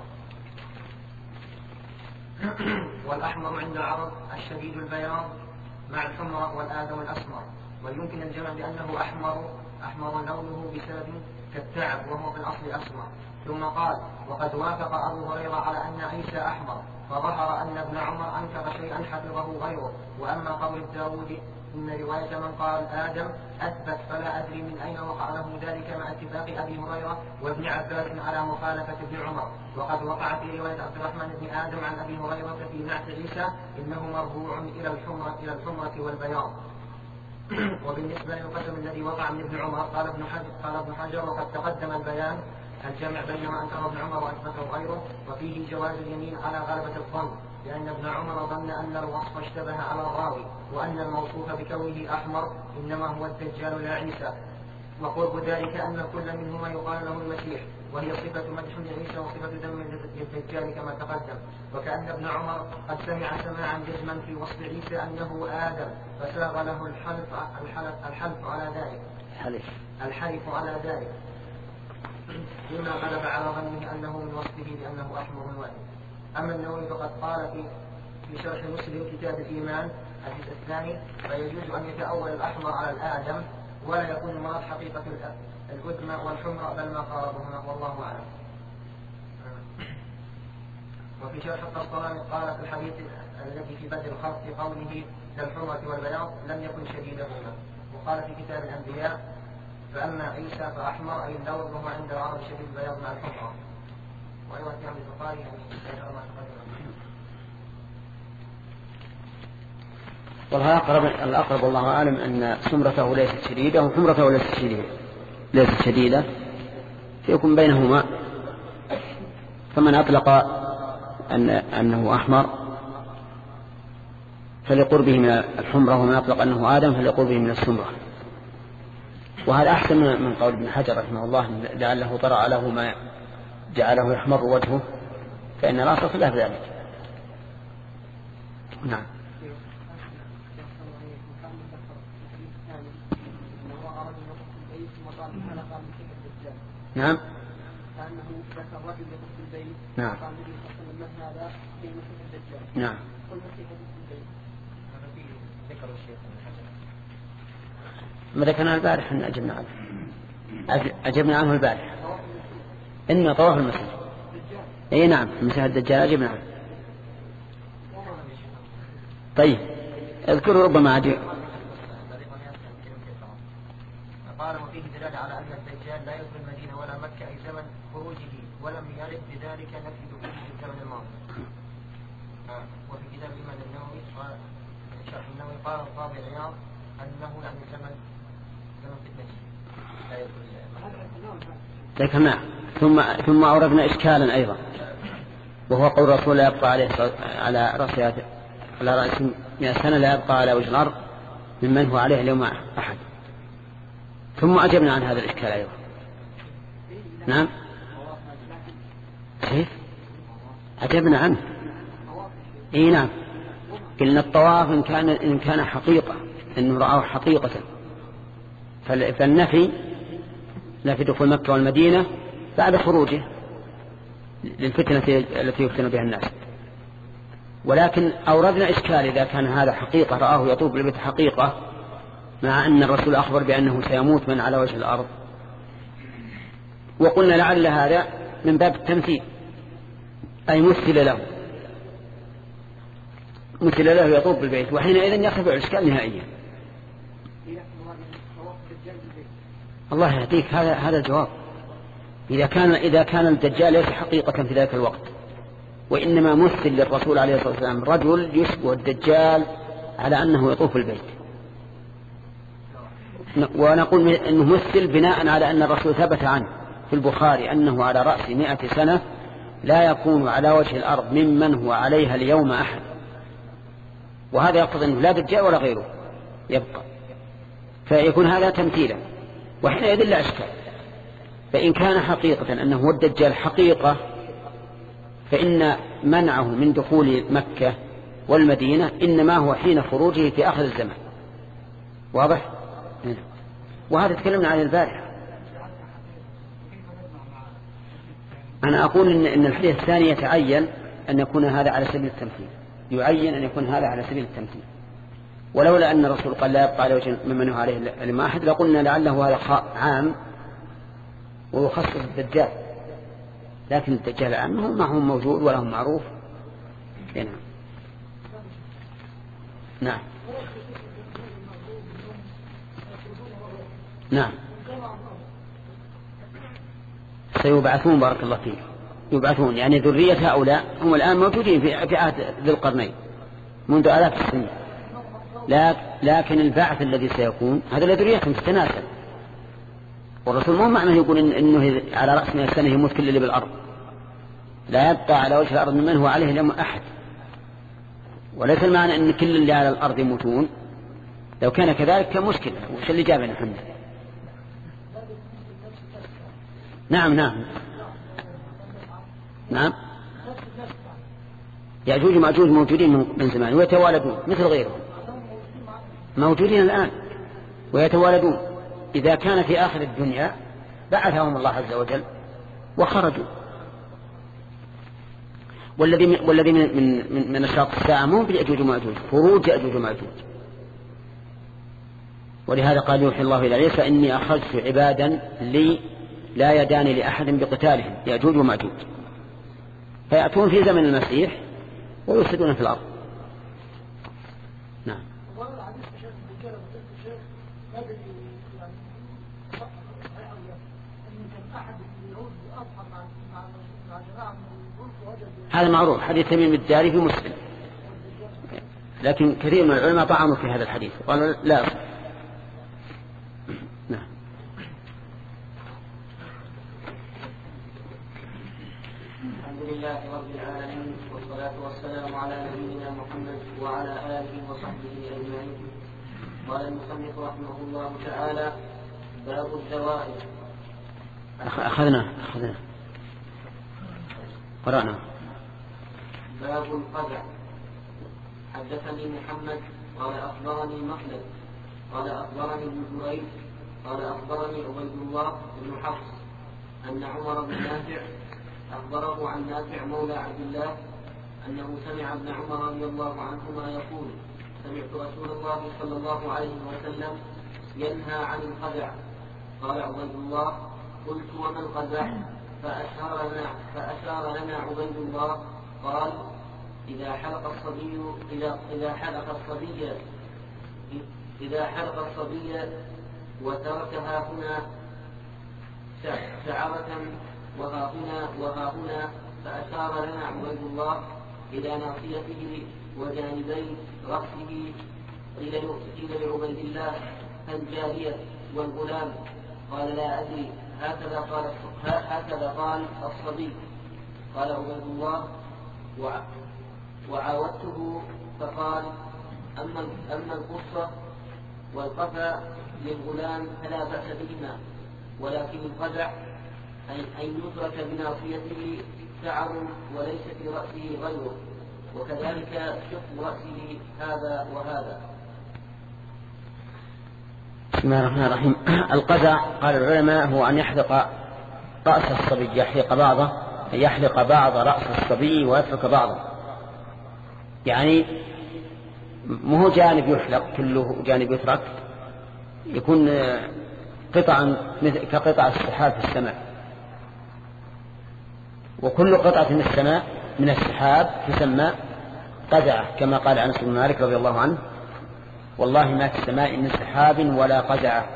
والأحمر عند العرب الشديد البياض مع الحمر والآدم الأسمر ويمكن الجمع بأنه أحمر أحمر لونه بسبب كالتعب وهو في الأصل أسمر. ثم قال وقد وافق أبو هريرة على أن عيسى أحمر فظهر أن ابن عمر أنكر شيئا حفظه غيره. وأما قول الداود إن رواية من قال آدم أثبت فلا أدري من أين وقع له ذلك مع اتفاق أبي هريرة وابن عباس على مخالفة ابن عمر. وقد وقع في رواية عبد الرحمن بن آدم عن أبي هريرة في نعت عيسى إنه مرفوع إلى الحمرة إلى الحمرة والبياض. وبالنسبة للقسم الذي وقع من ابن عمر قال ابن حجر قال ابن حجر وقد تقدم البيان الجمع بين ما أنكر ابن عمر وأثبته غيره وفيه جواز اليمين على غلبة الظن لأن ابن عمر ظن أن الوصف اشتبه على الراوي وأن الموصوف بكونه أحمر إنما هو الدجال لا عيسى وقرب ذلك أن كل منهما يقال له المسيح وهي صفة مدح لعيسى وصفة ذم للدجال كما تقدم. وكأن ابن عمر قد سمع سماعا جزما في وصف عيسى أنه آدم فساغ له الحلف, الحلف, الحلف على ذلك الحلف, الحلف على ذلك مما غلب على ظنه أنه من وصفه بأنه أحمر واحد. أما النووي فقد قال في في شرح مسلم كتاب الإيمان الجزء الثاني فيجوز أن يتأول الأحمر على الآدم ولا يكون المراد حقيقة الأدمى والحمر بل ما قاربهما والله أعلم. وفي شرح القسطلاني قال في الحديث الذي في بدء الخلق في قوله للحمرة والبياض لم يكن شديدهما. وقال في كتاب الأنبياء فأما عيسى فأحمر أي اللون وهو عند العرب شديد البياض مع الحمرة. وأيضا في عند البخاري والله أقرب الأقرب والله أعلم أن سمرته ليست شديدة وحمرته ليست شديدة ليست شديدة فيكون بينهما. فمن أطلق أن أنه أحمر فلقربه من الحمرة ومن أطلق أنه آدم فلقربه من السمرة. وهذا أحسن من قول ابن حجر رحمه الله لعله طرأ له ما جعله يحمر وجهه فإن الأصل خلاف ذلك. نعم. نعم. نعم. نعم. ما ذكرنا البارح أن أجبنا عنه أجبنا عنه البارح إن طواف المسجد. أي نعم مسجد الدجال أجبنا عنه. طيب اذكروا ربما فيه دلالة على أن الدجال لا يدخل المدينة ولا مكة أي زمن خروجه، ولم يرد بذلك نفي دخوله في الزمن الماضي. وفي كتاب الإمام النووي قال شرح النووي قال القاضي عياض أنه يعني زمن زمن فتنته لا يدخل. كما ثم ثم أوردنا إشكالا أيضا، وهو قول الرسول لا يبقى عليه على رأس على رأس مئة سنة لا يبقى على وجه الأرض ممن هو عليه اليوم أحد. ثم أجبنا عن هذا الإشكال أيضا. نعم كيف أجبنا عنه؟ إيه نعم، قلنا الطواف إن كان إن كان حقيقة إنه رآه حقيقة فالنفي لا في دخول مكة والمدينة بعد خروجه للفتنة التي يفتن بها الناس. ولكن أوردنا إشكال إذا كان هذا حقيقة رآه يطوف بالبيت حقيقة، مع أن الرسول أخبر بأنه سيموت من على وجه الأرض، وقلنا لعل هذا من باب التمثيل، أي مثل له مثل له يطوف بالبيت، وحينئذ يخفى الإشكال نهائيا. الله يهديك، هذا هذا الجواب. إذا كان إذا كان الدجال ليس حقيقة في ذلك الوقت، وإنما مثل للرسول عليه الصلاة والسلام رجل يشبه الدجال على أنه يطوف البيت، ونقول أنه مثل بناء على أن الرسول ثبت عنه في البخاري أنه على رأس مئة سنة لا يكون على وجه الأرض ممن هو عليها اليوم أحد، وهذا يقتضي أنه لا دجال ولا غيره يبقى، فيكون هذا تمثيلا، وحينئذ لا إشكال. فإن كان حقيقة أنه هو الدجال حقيقة، فإن منعه من دخول مكة والمدينة إنما هو حين خروجه في آخر الزمان. واضح؟ وهذا تكلمنا عن البارحة. أنا أقول إن, إن الحديث الثاني يتعين أن يكون هذا على سبيل التمثيل، يعين أن يكون هذا على سبيل التمثيل، ولولا أن الرسول قال لا يبقى على وجه ممن هو عليه لما أحد لقلنا لعله هذا عام ويخصص الدجال، لكن الدجال عام ما هو موجود ولا هو معروف. نعم نعم نعم سيبعثون، بارك الله فيك، يبعثون يعني ذرية هؤلاء هم الآن موجودين في عهد ذي القرنين منذ آلاف السنين، لكن البعث الذي سيكون هذا لذريتهم تتناسل، والرسول مو معنى يقول إن إنه على رأس مئة سنة يموت كل اللي بالأرض، لا يبقى على وجه الأرض ممن هو عليه اليوم أحد، وليس المعنى أن كل اللي على الأرض يموتون، لو كان كذلك كان مشكلة. وش اللي جابنا محمد؟ نعم نعم نعم يأجوج ومأجوج موجودين من زمان ويتوالدون مثل غيرهم، موجودين الآن ويتوالدون. إذا كان في آخر الدنيا بعثهم الله عز وجل وخرجوا. والذي من والذي من من من أشراط الساعة مو بيأجوج ومأجوج، خروج يأجوج ومأجوج. ولهذا قال يوحي الله إلى عيسى إني أخرجت عبادا لي لا يداني لأحد بقتالهم، يأجوج ومأجوج، فيأتون في زمن المسيح ويفسدون في الأرض. نعم هذا معروف، حديث تميم الداري في مسلم، لكن كثير من العلماء طعنوا في هذا الحديث قالوا لا أصح. نعم الحمد لله رب العالمين، والصلاة والسلام على نبينا محمد وعلى آله وصحبه أجمعين. قال المصنف رحمه الله تعالى: باب الزوائد. أخذنا أخذنا قرأنا. باب القدع. حدثني محمد قال أخبرني مخلد قال أخبرني ابن جريج قال أخبرني عبيد الله بن حفص أن عمر بن نافع أخبره عن نافع مولى عبد الله أنه سمع ابن عمر رضي الله عنهما يقول: سمعت رسول الله صلى الله عليه وسلم ينهى عن القدع. قال عبيد الله: قلت وما القدع؟ فأشار لنا, فأشار لنا عبيد الله قال: إذا حلق الصبي إذا إذا حلق الصبي إذا حلق الصبي وتركها هنا شعرة وها هنا وها هنا، فأشار لنا عبيد الله إلى ناصيته وجانبي رأسه. قيل لعبيد الله الجارية والغلام؟ قال لا أدري، هكذا قال هكذا قال الصبي. قال عبيد الله وعاودته فقال أما أما القصة والقفا للغلام فلا بأس بهما، ولكن القزع أن يترك بناصيته شعر وليس في رأسه غيره، وكذلك شق رأسه هذا وهذا. بسم الله الرحمن الرحيم. القزع قال العلماء هو أن يحلق رأس الصبي، يحلق بعضه، يحلق بعض رأس الصبي ويترك بعضه، يعني مو جانب يحلق كله جانب يترك، يكون قطعا كقطع السحاب في السماء، وكل قطعة من السماء من السحاب تسمى قزعة، كما قال أنس بن مالك رضي الله عنه: والله ما في السماء من سحاب ولا قزعة.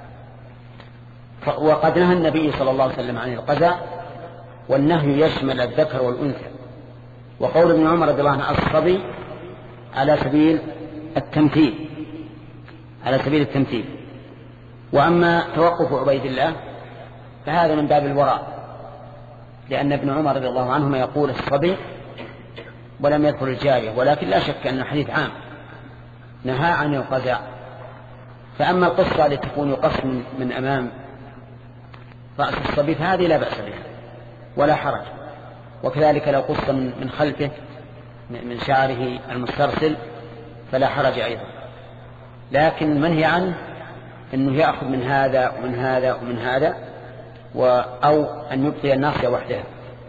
وقد نهى النبي صلى الله عليه وسلم عن القزع، والنهي يشمل الذكر والأنثى. وقول ابن عمر رضي الله عنه الصبي على سبيل التمثيل، على سبيل التمثيل. وأما توقف عبيد الله فهذا من باب الوراء، لأن ابن عمر رضي الله عنهما يقول الصبي ولم يذكر الجارية، ولكن لا شك أن الحديث عام نهى عن القزع. فأما القصة التي تكون يقص من أمام رأس الصبي فهذه لا بأس بها ولا حرج، وكذلك لو قص من خلفه من شعره المسترسل فلا حرج أيضا. لكن المنهي عنه أنه يأخذ من هذا ومن هذا ومن هذا، أو أن يبقي الناصية وحدها.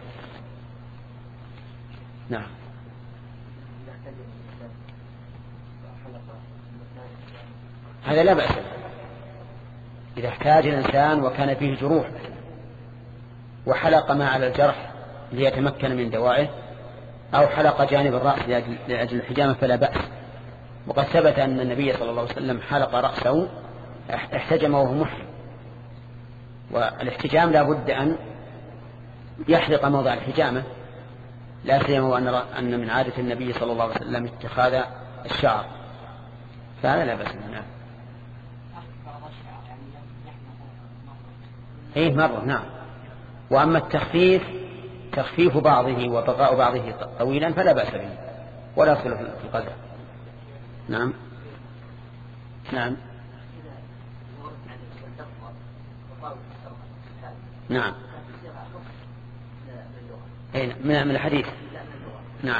نعم. هذا لا بأس إذا احتاج الإنسان وكان فيه جروح وحلق ما على الجرح ليتمكن من دوائه، أو حلق جانب الرأس لأجل الحجامة فلا بأس. وقد ثبت أن النبي صلى الله عليه وسلم حلق رأسه احتجم وهو محرم، والاحتجام لا بد أن يحلق موضع الحجامة، لا سيما وأن أن من عادة النبي صلى الله عليه وسلم اتخاذ الشعر، فهذا لا بأس منه. ايه مرة نعم. وأما التخفيف تخفيف بعضه وبقاء بعضه طويلا فلا بأس به ولا يصل في القدر. نعم نعم نعم من الحديث. نعم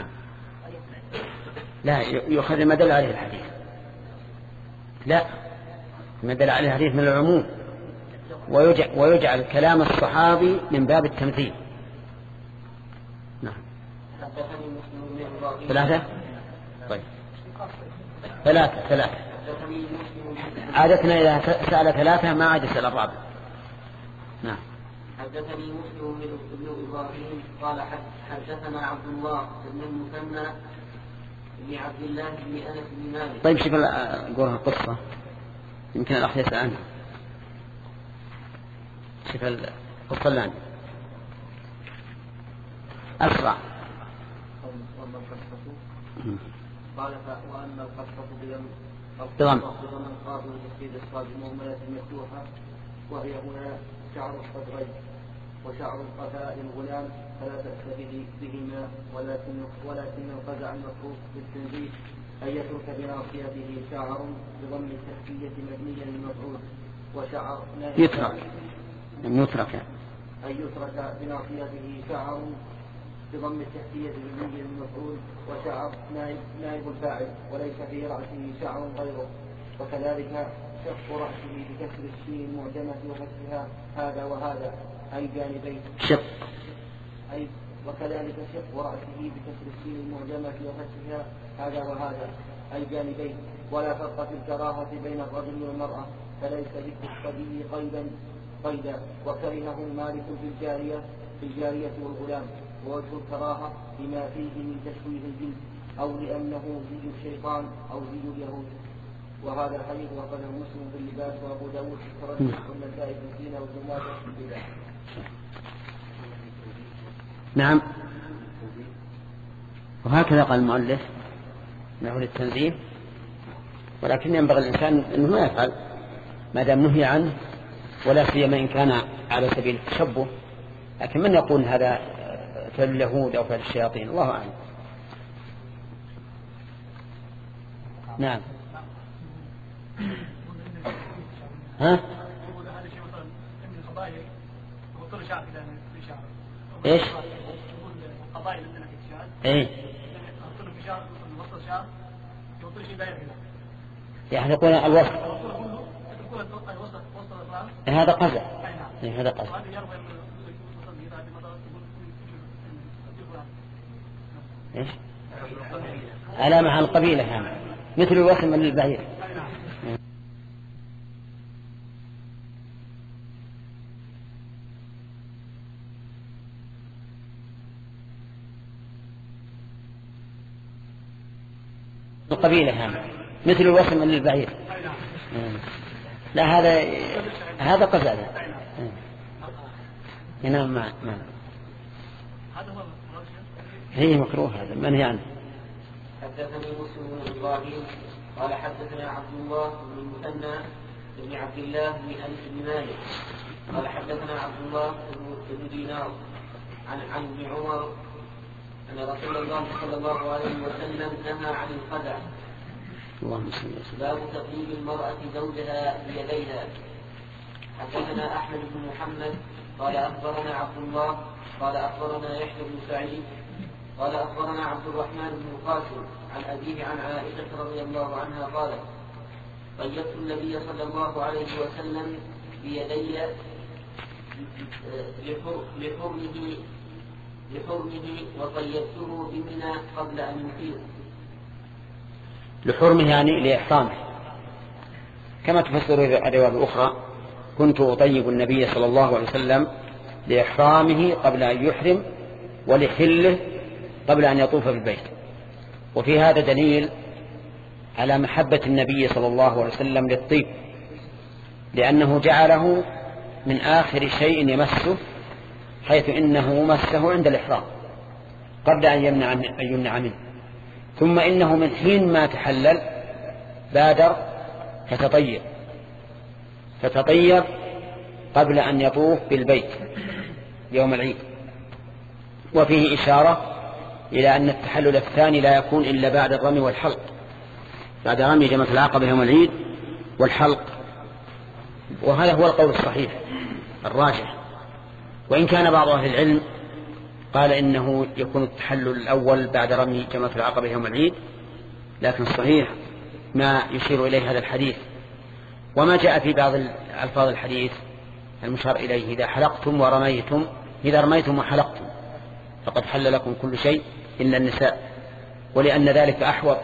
لا يؤخذ ما دل عليه الحديث، لا ما دل عليه الحديث من العموم، ويجعل, ويجعل كلام الصحابي من باب التمثيل. نعم ثلاثة طيب ثلاثة ثلاثة عادتنا إذا سأل ثلاثة ما عاد يسأل الرابع. نعم. حدثني مسلم بن إبراهيم قال حدثنا عبد الله بن المثنى بن عبد الله بن أنس بن مالك. طيب شوف قولها القصة يمكن الأخ يسأل عنها. شوف القصة اللي عندي أسرع. قال وأما القصة بضم القاضي وتسديد الصاد المهملة المفتوحة، وهي هنا شعر الصدرين وشعر القفاء الغلام فلا بأس بهما، ولكن ولكن القزع المفروض بالتنزيه أن يترك بناصيته شعر بضم التحتية مبنيا للمفعول، وشعر يترك يترك أن يترك بناصيته شعر بضم التحتية مبنيا للمفعول، وشعر نائب, نائب الفاعل وليس في رأسه شعر غيره، وكذلك شق رأسه بكسر السين المعجمة وفتحها هذا وهذا أي جانبين شق أي وكذلك شق رأسه بكسر السين المعجمة وفتحها هذا وهذا أي جانبين، ولا فرق في الكراهة بين الرجل والمرأة، فليس ذكر الصبي قيدا قيدا وكرهه مالك في الجارية في الجارية والغلام، ووجه الكراهة بما فيه من تشويه الجنس أو لأنه زي الشيطان أو زي اليهود. وهذا الحديث وقد مسلم باللباس وابو داود في الترجم والنسائي في الزينة وابن ماجه في البدع. نعم. وهكذا قال المؤلف انه للتنزيه، ولكن ينبغي الانسان انه ما يفعل ما دام نهي عنه، ولا سيما ان كان على سبيل التشبه. لكن من يقول هذا فعل اليهود او فعل الشياطين؟ الله اعلم. نعم. ها؟ ايش؟ ايه؟ يعني يقول الوسط. هذا قزع. إيه هذا قزع. ايش؟ علامة عن القبيلة يعني مثل الوسم للبعير. القبيلة يعني مثل الوسم للبعير. لا هذا هذا قزع. هنا ما ما هي مكروه هذا منهي عنه. حدثني مسلم بن ابراهيم قال حدثنا عبد الله بن المثنى بن عبد الله بن انس بن مالك قال حدثنا عبد الله بن دينار عن عن ابن عمر ان رسول الله صلى الله عليه وسلم نهى عن الخدع. اللهم صل وسلم. باب تقليد المرأة زوجها بيديها. حدثنا احمد بن محمد قال اخبرنا عبد الله قال اخبرنا يحيى بن سعيد قال أخبرنا عبد الرحمن بن القاسم عن أبيه عن عائشة رضي الله عنها قالت قيدت النبي صلى الله عليه وسلم بيدي لحرمه لحرمه وقيدته بمنى قبل أن يفيض. لحرمه يعني لإحرامه، كما تفسر الرواية الأخرى كنت أطيب النبي صلى الله عليه وسلم لإحرامه قبل أن يحرم ولحله قبل أن يطوف بالبيت. وفي هذا دليل على محبة النبي صلى الله عليه وسلم للطيب، لأنه جعله من آخر شيء يمسه، حيث إنه مسه عند الإحرام قبل أن يمنع, أن يمنع منه. ثم إنه من حين ما تحلل بادر فتطيب فتطيب قبل أن يطوف بالبيت يوم العيد. وفيه إشارة إلى أن التحلل الثاني لا يكون إلا بعد الرمي والحلق، بعد رمي جمرة العقبة يوم العيد والحلق. وهذا هو القول الصحيح الراجح، وإن كان بعض أهل العلم قال إنه يكون التحلل الأول بعد رمي جمرة العقبة يوم العيد، لكن الصحيح ما يشير إليه هذا الحديث وما جاء في بعض ألفاظ الحديث المشار إليه: إذا حلقتم ورميتم، إذا رميتم وحلقتم فقد حل لكم كل شيء إلا النساء، ولأن ذلك أحوط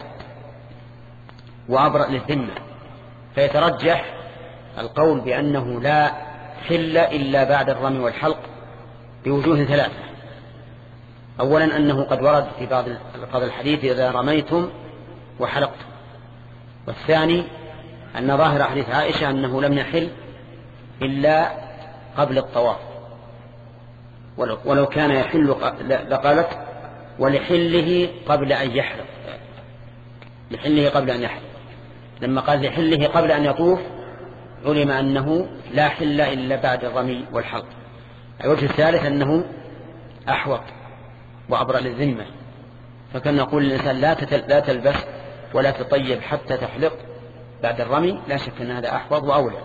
وأبرأ للذمة، فيترجح القول بأنه لا حل إلا بعد الرمي والحلق بوجوه ثلاثة. أولا أنه قد ورد في بعض ألفاظ الحديث إذا رميتم وحلقتم، والثاني أن ظاهر حديث عائشة أنه لم يحل إلا قبل الطواف، ولو, ولو كان يحل لقالت ولحله قبل أن يحلق، لحله قبل أن يحلق. لما قال لحله قبل أن يطوف علم أنه لا حل إلا بعد الرمي والحلق. الوجه الثالث أنه أحوط وأبرأ للذمة، فكان نقول للإنسان لا, لا تلبس ولا تطيب حتى تحلق بعد الرمي، لا شك أن هذا أحوط وأولى.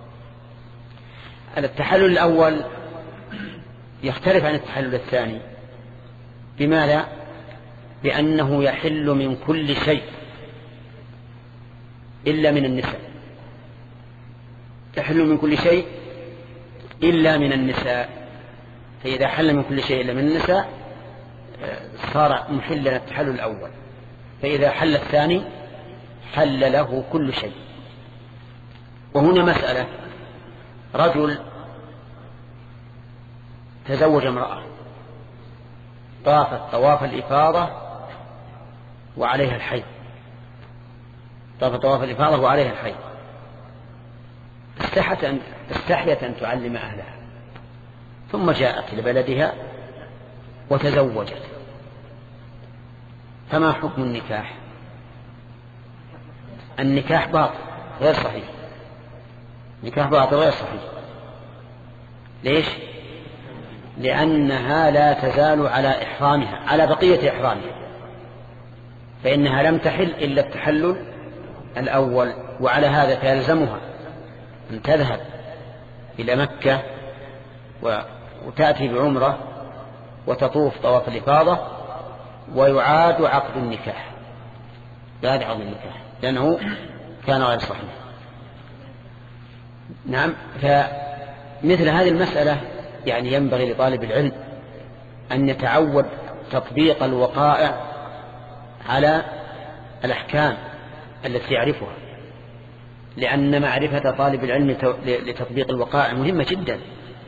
التحلل الأول يختلف عن التحلل الثاني. بماذا؟ بأنه يحل من كل شيء إلا من النساء، يحل من كل شيء إلا من النساء. فإذا حل من كل شيء إلا من النساء صار محلا التحلل الأول، فإذا حل الثاني حل له كل شيء. وهنا مسألة: رجل تزوج امرأة طافت طواف الإفاضة وعليها الحيض، طاف طواف الإفاضة وعليها الحيض، استحت أن استحيت أن تعلم أهلها، ثم جاءت لبلدها وتزوجت، فما حكم النكاح؟ النكاح باطل غير صحيح، نكاح باطل غير صحيح. ليش؟ لأنها لا تزال على إحرامها، على بقية إحرامها، فإنها لم تحل إلا التحلل الأول، وعلى هذا فيلزمها أن تذهب إلى مكة وتأتي بعمرة وتطوف طواف الإفاضة، ويعاد عقد النكاح، يعاد عقد النكاح لأنه كان غير صحيح. نعم. فمثل هذه المسألة يعني ينبغي لطالب العلم أن يتعود تطبيق الوقائع على الأحكام التي يعرفها، لأن معرفة طالب العلم لتطبيق الوقائع مهمة جدا.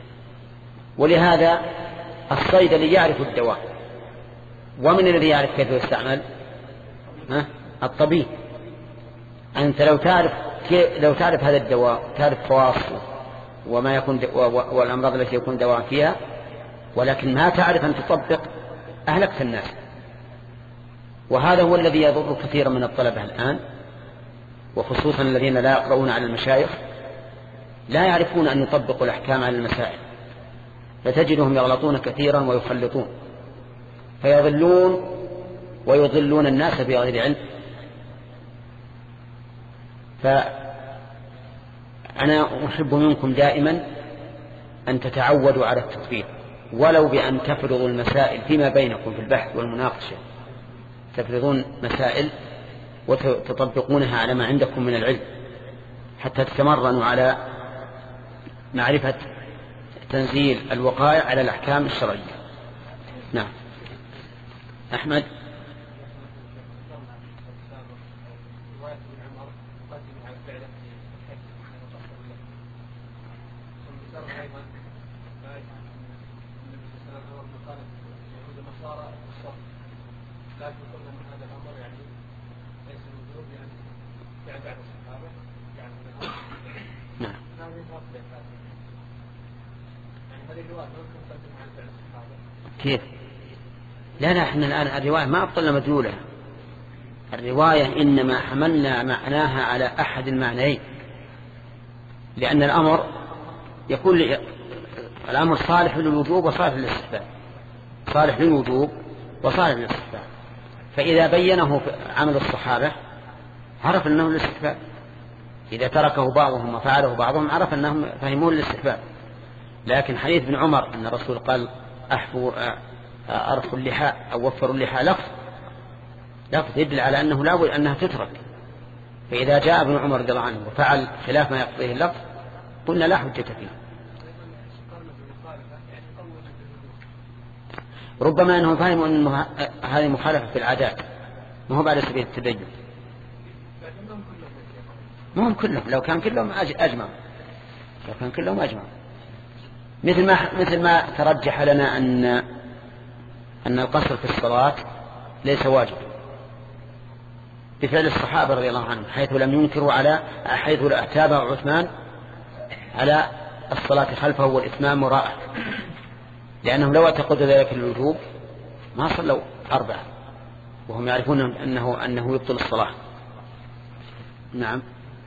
ولهذا الصيدلي يعرف الدواء، ومن الذي يعرف كيف يستعمل؟ ها؟ الطبيب. أنت لو تعرف لو تعرف هذا الدواء، تعرف خواصه وما يكون والأمراض التي يكون دواء فيها، ولكن ما تعرف أن تطبق، أهلكت الناس. وهذا هو الذي يضر كثيرا من الطلبة الآن، وخصوصا الذين لا يقرؤون على المشايخ، لا يعرفون أن يطبقوا الأحكام على المسائل، فتجدهم يغلطون كثيرا ويخلطون، فيضلون ويضلون الناس بغير علم. فأنا أحب منكم دائما أن تتعودوا على التطبيق، ولو بأن تفرضوا المسائل فيما بينكم في البحث والمناقشة، تفرضون مسائل وتطبقونها على ما عندكم من العلم، حتى تتمرنوا على معرفة تنزيل الوقائع على الأحكام الشرعية. نعم. أحمد. نعم. كيف؟ لا لا، احنا الآن الرواية ما أبطلنا مدلولها، الرواية إنما حملنا معناها على أحد المعنيين، لأن الأمر يكون لي... الأمر صالح للوجوب وصالح للاستحباب، صالح للوجوب وصالح للاستحباب، فإذا بينه عمل الصحابة عرف أنه للاستحباب، إذا تركه بعضهم وفعله بعضهم عرف أنهم فهمون للاستحباب. لكن حديث ابن عمر أن الرسول قال أحفوا أرخوا اللحاء أو وفروا اللحاء، لفظ لفظ يدل على أنه لا بد أنها تترك، فإذا جاء ابن عمر رضي الله عنه وفعل خلاف ما يقضيه اللفظ قلنا لا حجة فيه. ربما أنهم فهموا أن هذه مخالفة في العادات، ما هو بعد سبيل التدين، ما هم كلهم، لو كان كلهم أجمع، لو كان كلهم أجمع. مثل ما مثل ما ترجح لنا أن أن القصر في الصلاة ليس واجب بفعل الصحابة رضي الله عنهم، حيث لم ينكروا على حيث لا تابع عثمان على الصلاة خلفه والإتمام وراءه، لأنهم لو اعتقدوا ذلك الوجوب ما صلوا أربعة وهم يعرفون أنه أنه يبطل الصلاة. نعم.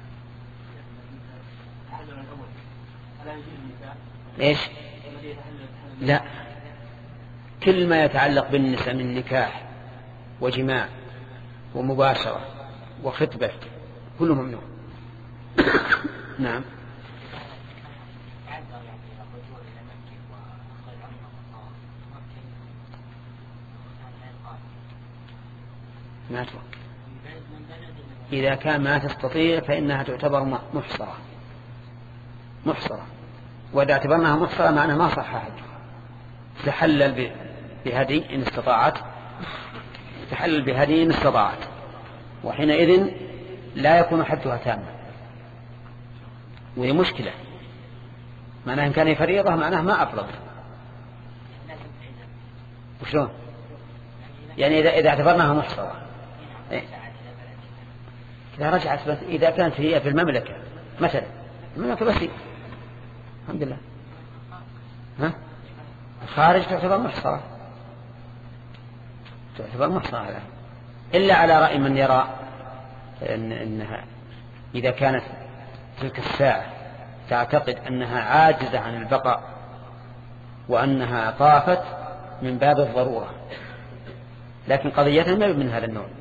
إيش؟ لا، كل ما يتعلق بالنساء من نكاح وجماع ومباشرة وخطبة كله ممنوع. نعم. ما توقع. إذا كان ما تستطيع فإنها تعتبر محصرة محصرة، وإذا اعتبرناها محصرة معناها ما صح حج، تحلل بهدي إن استطاعت، تحلل بهدي إن استطاعت، وحينئذ لا يكون حجها تاما، وهي مشكلة، معناها إن كان فريضة معناها ما أفرض. وشلون؟ يعني إذا إذا اعتبرناها محصرة، إذا رجعت بس إذا كانت هي في المملكة مثلا المملكة بس الحمد لله ها الخارج تعتبر محصرة تعتبر محصرة إلا على رأي من يرى إن إنها إذا كانت تلك الساعة تعتقد أنها عاجزة عن البقاء وأنها طافت من باب الضرورة، لكن قضيتها ما من هذا النوع.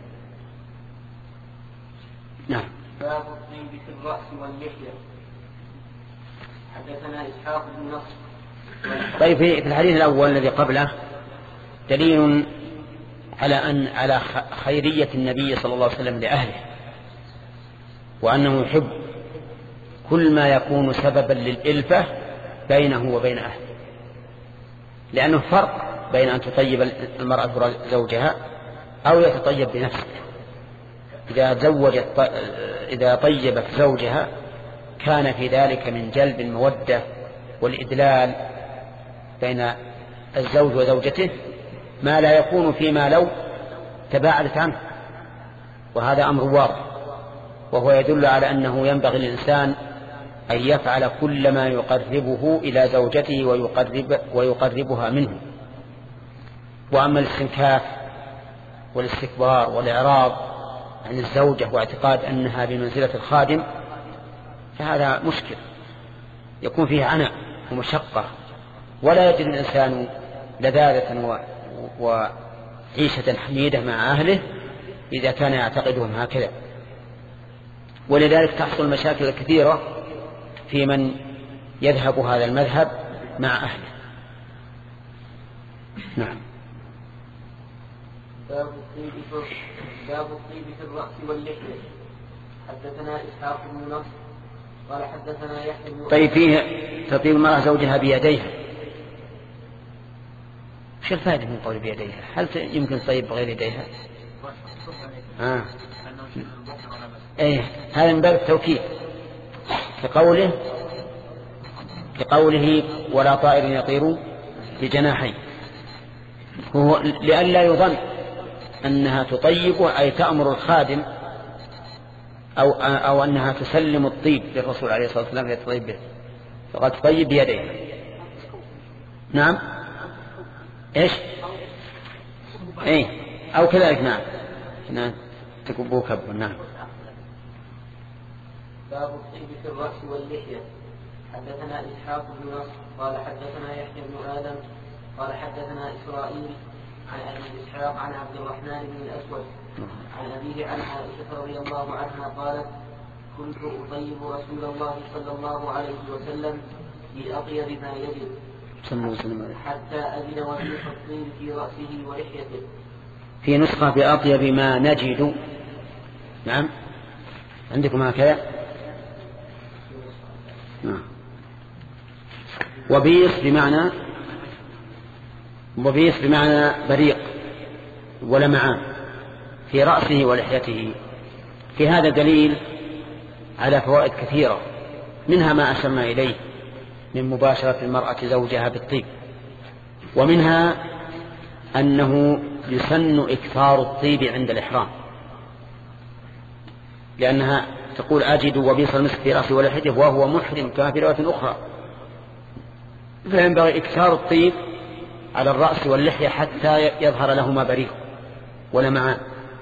نعم. باب الطيب في الرأس واللحية. حدثنا إسحاق بن نصر. طيب في الحديث الأول الذي قبله دليل على أن على خيرية النبي صلى الله عليه وسلم لأهله، وأنه يحب كل ما يكون سببا للإلفة بينه وبين أهله، لأنه فرق بين أن تطيب المرأة زوجها أو يتطيب بنفسه. إذا زوجت إذا طيبت زوجها كان في ذلك من جلب المودة والإدلال بين الزوج وزوجته ما لا يكون فيما لو تباعدت عنه، وهذا أمر واضح، وهو يدل على أنه ينبغي للإنسان أن يفعل كل ما يقربه إلى زوجته ويقرب ويقربها منه. وأما الاستنكاف والاستكبار والإعراض عن الزوجة واعتقاد أنها بمنزلة الخادم فهذا مشكل يكون فيه عناء ومشقة، ولا يجد الإنسان لذاذة وعيشة حميدة مع أهله إذا كان يعتقدهم هكذا. ولذلك تحصل مشاكل كثيرة في من يذهب هذا المذهب مع أهله. نعم. باب الطيب في باب الطيب في الرأس واللحية. حدثنا إسحاق بن نصر قال حدثنا يحيى بن طيب فيه تطيب المرأة زوجها بيديها، شو الفائدة من قول بيديها؟ هل يمكن تطيب بغير يديها؟ آه. ايه هذا من باب التوكيد كقوله كقوله ولا طائر يطير بجناحين، هو لئلا يظن أنها تطيبه أي تأمر الخادم أو, أو أنها تسلم الطيب للرسول عليه الصلاة والسلام يتطيب به، فقد تطيب بيديها. نعم إيش إيه أو كذلك. نعم نعم تكبوه كبه. نعم. باب الطيب في الرأس واللحية. حدثنا إسحاق بن نصر قال حدثنا يحيى بن آدم قال حدثنا إسرائيل عن أبي إسحاق عن عبد الرحمن بن الأسود عن أبيه عن عائشة رضي الله عنها قالت كنت أطيب رسول الله صلى الله عليه وسلم بأطيب ما يجد حتى أذن وفيق الطيب في رأسه ولحيته. في نسخة بأطيب ما نجد. نعم عندكم هكذا. نعم. وبيص بمعنى وبيص بمعنى بريق ولمعان في رأسه ولحيته. في هذا دليل على فوائد كثيرة، منها ما أشرنا إليه من مباشرة المرأة زوجها بالطيب، ومنها أنه يسن إكثار الطيب عند الإحرام، لأنها تقول أجد وبيص المسك في رأسه ولحيته وهو محرم كما في رواية أخرى، فينبغي إكثار الطيب على الرأس واللحية حتى يظهر لهما بريق ولمعان.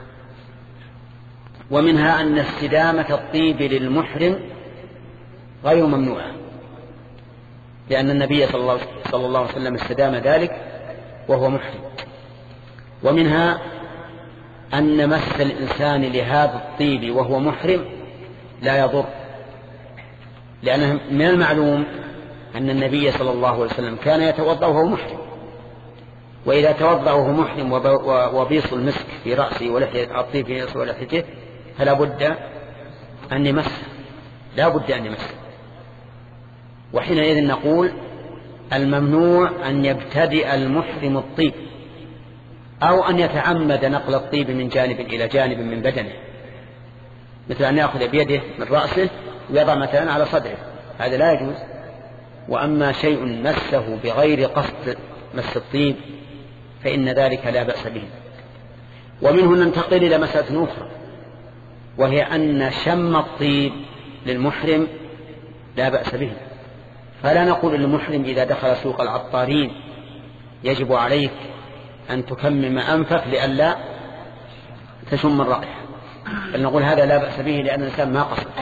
ومنها أن استدامة الطيب للمحرم غير ممنوعة، لأن النبي صلى الله عليه وسلم استدام ذلك وهو محرم. ومنها أن مس الإنسان لهذا الطيب وهو محرم لا يضر، لأنه من المعلوم أن النبي صلى الله عليه وسلم كان يتوضأ وهو محرم، وإذا توضأ وهو محرم وبيص المسك في رأسه ولحية الطيب في رأسه ولحيته فلا بد أن يمسه، لا بد أن يمسه. وحينئذ نقول الممنوع أن يبتدئ المحرم الطيب أو أن يتعمد نقل الطيب من جانب إلى جانب من بدنه، مثل أن يأخذ بيده من رأسه ويضع مثلا على صدره، هذا لا يجوز. وأما شيء مسه بغير قصد مس الطيب فإن ذلك لا بأس به. ومنه ننتقل إلى مسألة أخرى، وهي أن شم الطيب للمحرم لا بأس به. فلا نقول للمحرم إذا دخل سوق العطارين يجب عليك أن تكمم أنفك لئلا تشم الرائحة، بل نقول هذا لا بأس به لأن الإنسان ما قصد.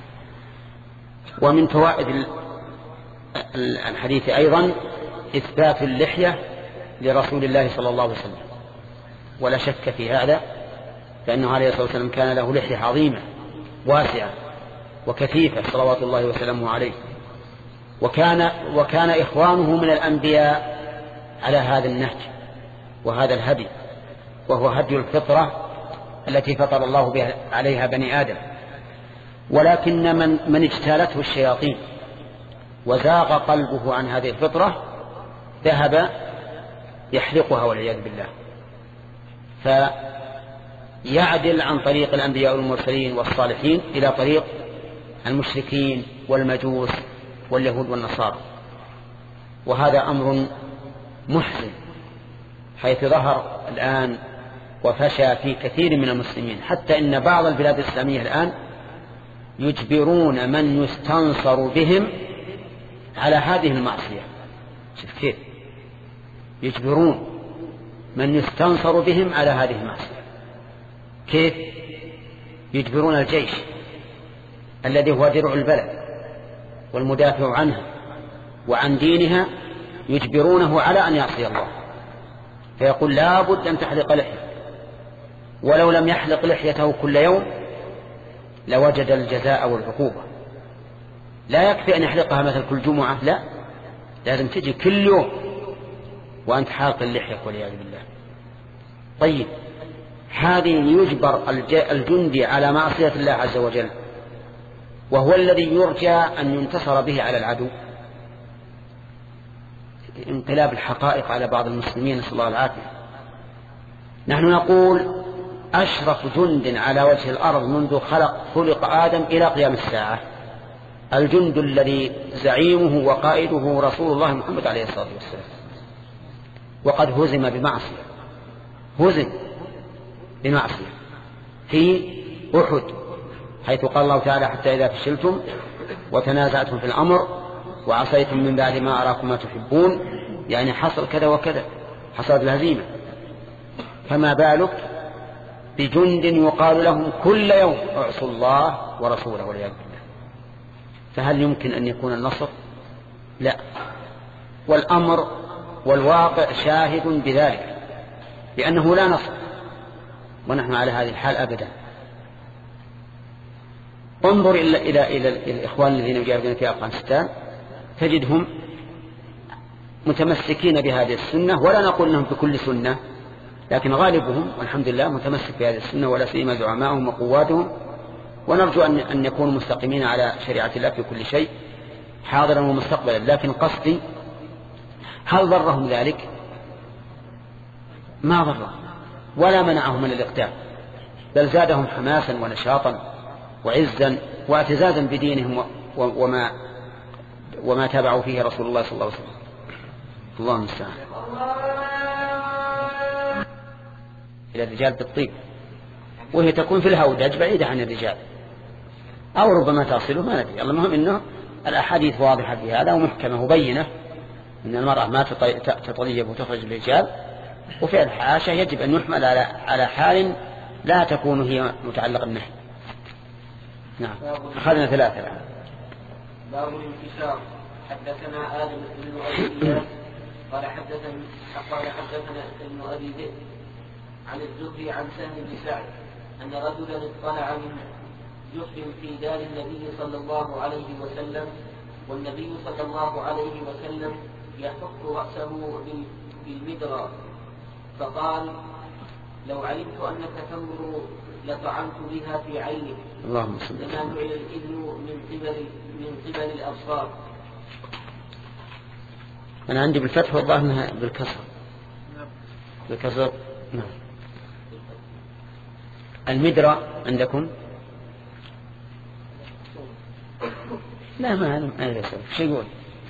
ومن فوائد الحديث أيضا إثبات اللحية لرسول الله صلى الله عليه وسلم، ولا شك في هذا، لأنه عليه الصلاة والسلام كان له لحية عظيمة واسعة وكثيفة صلوات الله وسلامه عليه، وكان, وكان إخوانه من الأنبياء على هذا النهج وهذا الهدي، وهو هدي الفطرة التي فطر الله بها عليها بني آدم. ولكن من, من اجتالته الشياطين وزاغ قلبه عن هذه الفطرة ذهب يحرقها والعياذ بالله، فيعدل عن طريق الأنبياء والمرسلين والصالحين إلى طريق المشركين والمجوس واليهود والنصارى. وهذا أمر محزن حيث ظهر الآن وفشى في كثير من المسلمين، حتى إن بعض البلاد الإسلامية الآن يجبرون من يستنصر بهم على هذه المعصية. شوف كيف يجبرون من يستنصر بهم على هذه المعصية، كيف يجبرون الجيش الذي هو درع البلد والمدافع عنها وعن دينها، يجبرونه على أن يعصي الله، فيقول لا بد أن تحلق لحية، ولو لم يحلق لحيته كل يوم لوجد الجزاء والعقوبة. لا يكفي أن يحلقها مثل كل جمعة، لا، لازم تجي كل يوم وأنت حالق اللحية والعياذ بالله. طيب هذه يجبر الجندي على معصية الله عز وجل، وهو الذي يرجى أن ينتصر به على العدو. انقلاب الحقائق على بعض المسلمين، نسأل الله العافية. نحن نقول أشرف جند على وجه الأرض منذ خلق خلق آدم إلى قيام الساعة الجند الذي زعيمه وقائده رسول الله محمد عليه الصلاة والسلام، وقد هزم بمعصية، هزم بمعصية في أحد، حيث قال الله تعالى حتى إذا فشلتم وتنازعتم في الأمر وعصيتم من بعد ما أراكم ما تحبون، يعني حصل كذا وكذا، حصلت الهزيمة. فما بالك بجند يقال لهم كل يوم اعصوا الله ورسوله والعياذ بالله. فهل يمكن أن يكون النصر؟ لا، والأمر والواقع شاهد بذلك، لأنه لا نصر ونحن على هذه الحال أبدا. انظر إلى, إلى, إلى الإخوان الذين يجاهدون في أفغانستان، تجدهم متمسكين بهذه السنة، ولا نقول أنهم بكل سنة، لكن غالبهم والحمد لله متمسك بهذه السنة، ولا سيما زعمائهم وقواتهم، ونرجو أن, أن يكونوا مستقيمين على شريعة الله في كل شيء حاضرا ومستقبلا. لكن قصدي هل ضرهم ذلك؟ ما ضرهم ولا منعهم من الإقدام، بل زادهم حماسا ونشاطا وعزا واعتزازا بدينهم وما, وما تابعوا فيه رسول الله صلى الله عليه وسلم. الله المستعان. إلى الرجال بالطيب، وهي تكون في الهودج بعيدة عن الرجال، أو ربما تصله، ما ندري. المهم أنه الأحاديث واضحة في هذا ومحكمة وبينة أن المرأة ما تطيب وتخرج الرجال، وفي الحاشة يجب أن يحمل على على حال لا تكون هي متعلقة بالنهي. نعم، أخذنا ثلاثة الآن. باب الانكسار. حدثنا آدم بن أبي إياس قال حدثنا قال حدثنا ابن أبي ذئب عن الزهري عن سهل بن سعد أن رجلا اطلع من جحر في دار النبي صلى الله عليه وسلم، والنبي صلى الله عليه وسلم يحك رأسه بالمدرى، فقال لو علمت أنك تنظر لطعنت بها في عينك، اللهم صل لما جعل الإذن من قبل من قبل الأبصار. أنا عندي بالفتح والله أنها بالكسر. بالكسر. نعم. المدرى عندكم؟ لا، ما أنا ما أدري شو يقول.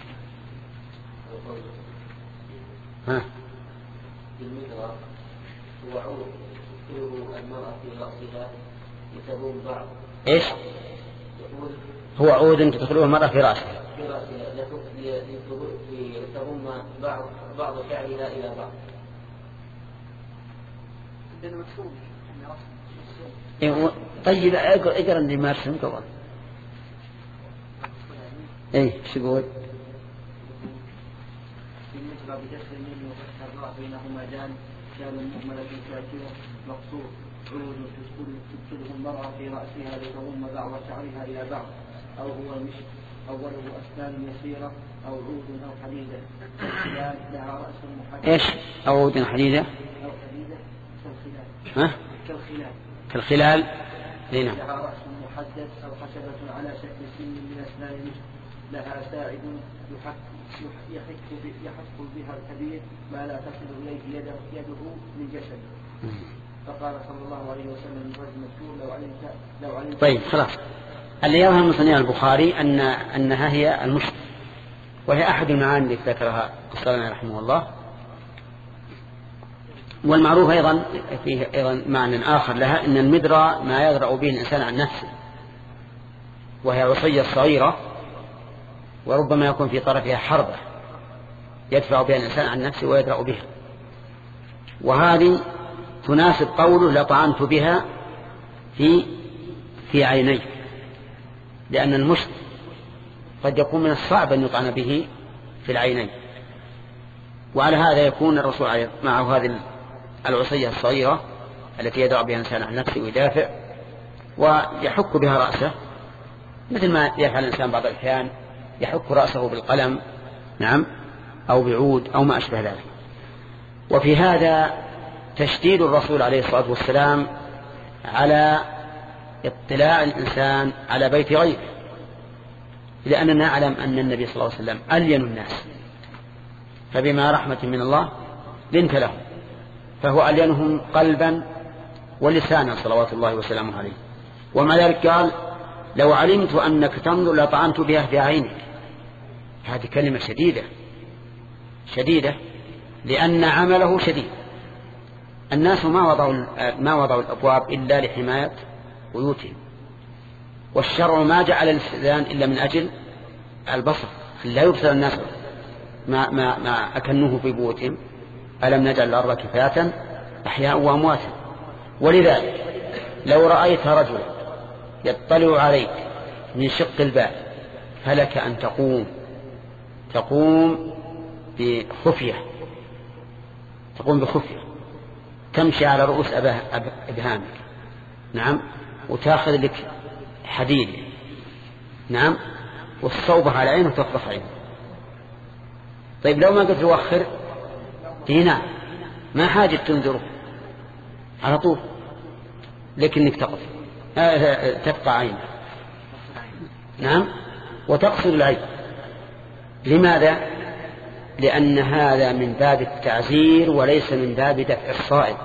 ها. المدرى هو عود تكثره المرأة في رأسها يتبون بعض. إيش؟ هو عود تدخلوه مرة في رأسه. في رأسها لتضم بعض بعض شعرها إلى بعض. إيه طيب اقرأ اللي ما رسم قبل. إيه شو يقول؟ بالنسبة بجسر الميم وفتح الراء بينهما جان جان مهملة ساكنة مقصور عود تدخله المرأة في رأسها لتضم بعض شعرها إلى بعض أو هو المشط أوله أسنان يسيرة أو عود أو حديدة لها رأس محدد. إيش عود حديدة؟ أو حديدة كالخلال. ها؟ كالخلال. كالخلال. هنا. لها رأس محدد أو خشبة على شكل سن من أسنان المشط لها ساعد يحك يحك يحك بها الكبير ما لا تصل إليه يده يده من جسده. فقال صلى الله عليه وسلم للرجل المذكور لو علمت لو علمت. طيب خلاص. اللي يظهر من صنيع البخاري أن أنها هي المشط، وهي أحد المعاني التي ذكرها القسطلاني رحمه الله. والمعروف أيضا فيه أيضا معنى آخر لها أن المدرى ما يدرأ به الإنسان عن نفسه، وهي عصية صغيرة وربما يكون في طرفها حربة يدفع بها الإنسان عن نفسه ويدرأ بها. وهذه تناسب قوله لطعنت بها في في عيني، لأن المشط قد يكون من الصعب أن يطعن به في العينين. وعلى هذا يكون الرسول معه هذه العصية الصغيرة التي يدرأ بها الإنسان عن نفسه ويدافع ويحك بها رأسه، مثل ما يفعل الإنسان بعض الأحيان يحك رأسه بالقلم نعم أو بعود أو ما أشبه ذلك. وفي هذا تشديد الرسول عليه الصلاة والسلام على اطلاع الإنسان على بيت غيره، لأننا نعلم أن النبي صلى الله عليه وسلم ألين الناس، فبما رحمة من الله لنت لهم، فهو ألينهم قلبا ولسانا صلوات الله وسلامه عليه. ومع ذلك قال لو علمت أنك تنظر لطعنت بها في عينك. هذه كلمة شديدة شديدة لأن عمله شديد. الناس ما وضعوا ما وضعوا الأبواب إلا لحماية بيوتهم، والشرع ما جعل الاستئذان إلا من أجل البصر، لا يبصر الناس ما ما ما أكنوه في بيوتهم. ألم نجعل الأرض كفاة أحياء وأمواتا. ولذلك لو رأيت رجلا يطلع عليك من شق الباب فلك أن تقوم تقوم بخفية تقوم بخفية تمشي على رؤوس أبهامك نعم، وتأخذ لك حديد نعم والصوبة على عينه وتقطف عينه. طيب لو ما قلت توخر هنا ما حاجة تنذره على طول، لكنك تقطف تقطع عينه نعم وتقصد العين. لماذا؟ لأن هذا من باب التعزير وليس من باب دفع الصائل،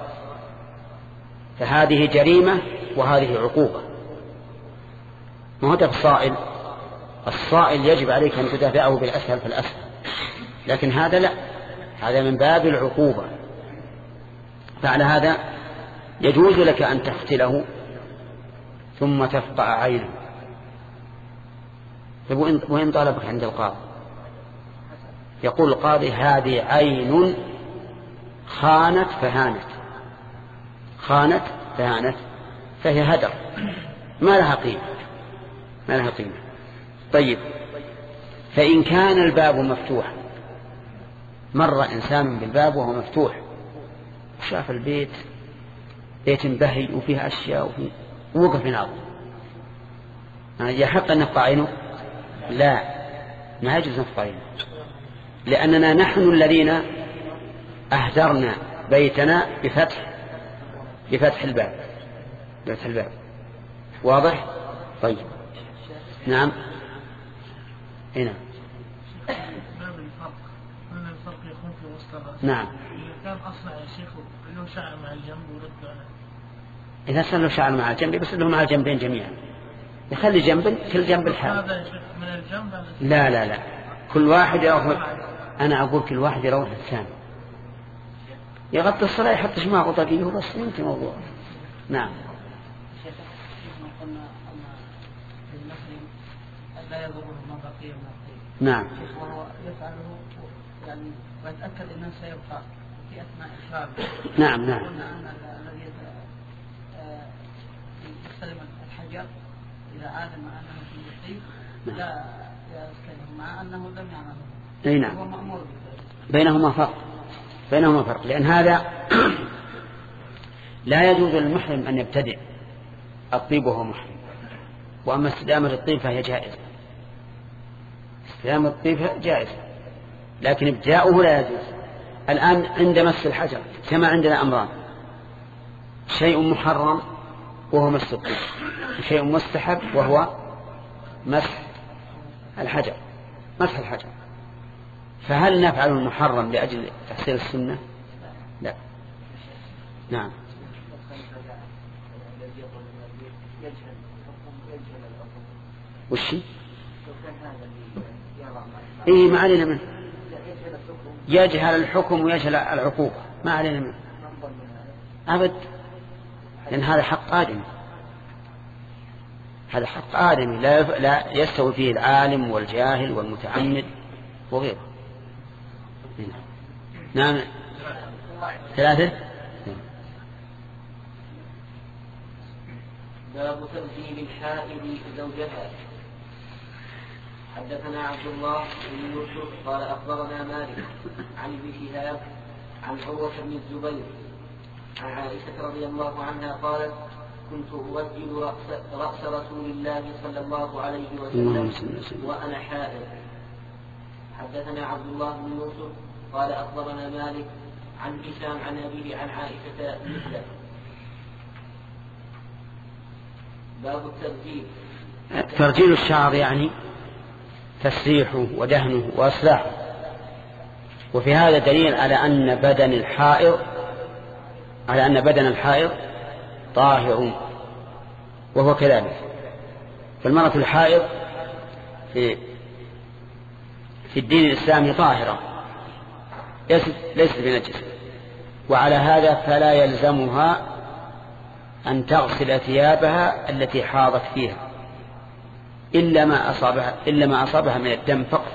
فهذه جريمة وهذه عقوبة. ما هو دفع الصائل، الصائل يجب عليك أن تدافعه بالأسهل فالأسهل، لكن هذا لا، هذا من باب العقوبة. فعلى هذا يجوز لك أن تقتله ثم تفقع عينه. وإن طالبك عند القاضي يقول القاضي هذه عين خانت فهانت خانت فهانت فهي هدر ما لها قيمة ما لها قيمة. طيب فإن كان الباب مفتوحا، مر إنسان بالباب وهو مفتوح وشاف البيت بيت بهي وفيه أشياء وفيه ووقف يناظر، يحق أن نفقع عينه؟ لا، ما يجوز نفقع عينه، لأننا نحن الذين أهدرنا بيتنا بفتح بفتح الباب بفتح الباب. واضح؟ طيب نعم هنا نعم. كان أصنع يا شيخ له شعر مع الجنب ورد على إذا صار له شعر مع الجنب بس له مع الجنبين جميعا، يخلي جنب كل جنب الحال. هذا من الجنب لا لا لا كل واحد يروح، أنا أقول كل واحد يروح الثاني يغطي الصلاة يحط شماغ وطاقيه بس ينتهي موضوع. نعم يضره ما بقي من الطيب. نعم. وهو يفعله يعني ويتأكد أنه سيبقى في أثناء إخراجه. نعم نعم. قلنا أن الذي يستلم الحجر إذا عالم أنه في الطيب لا يستلم مع أنه لم يعمله. أي نعم. بينهما فرق بينهما فرق لأن هذا لا يجوز للمحرم أن يبتدع الطيب وهو محرم، وأما استدامة الطيب فهي جائزة. استدامة الطيب جائزة لكن ابتداؤه لا يجوز. الآن عند مس الحجر كما عندنا أمران، شيء محرم وهو مس الطيب، وشيء مستحب وهو مسح الحجر مسح الحجر. فهل نفعل المحرم لأجل تحصيل السنة؟ لا. نعم. وش إيه ما علينا منه، يجهل الحكم ويجهل العقوبة ما علينا منه أبد، لأن هذا حق آدمي، هذا حق آدمي لا, يف... لا يستوي فيه العالم والجاهل والمتعمد وغيره. نعم. ثلاثة. باب تبديل الحائض زوجها. حدثنا عبد الله بن يوسف قال أخبرنا مالك عن ابن شهاب عن عروة بن الزبير عن عائشة رضي الله عنها قالت كنت أوجل رأس, رأس رسول الله صلى الله عليه وسلم وأنا حائض. حدثنا عبد الله بن يوسف قال أخبرنا مالك عن هشام عن أبيه عن عائشة مثله. باب الترجيل. ترجيل الشعر يعني تسريحه ودهنه وإصلاحه. وفي هذا دليل على أن بدن الحائض على أن بدن الحائض طاهر، وهو كذلك. فالمرأة الحائض في في الدين الإسلامي طاهرة ليست بنجس، وعلى هذا فلا يلزمها أن تغسل ثيابها التي حاضت فيها إلا ما أصابها إلا ما أصابها من الدم فقط.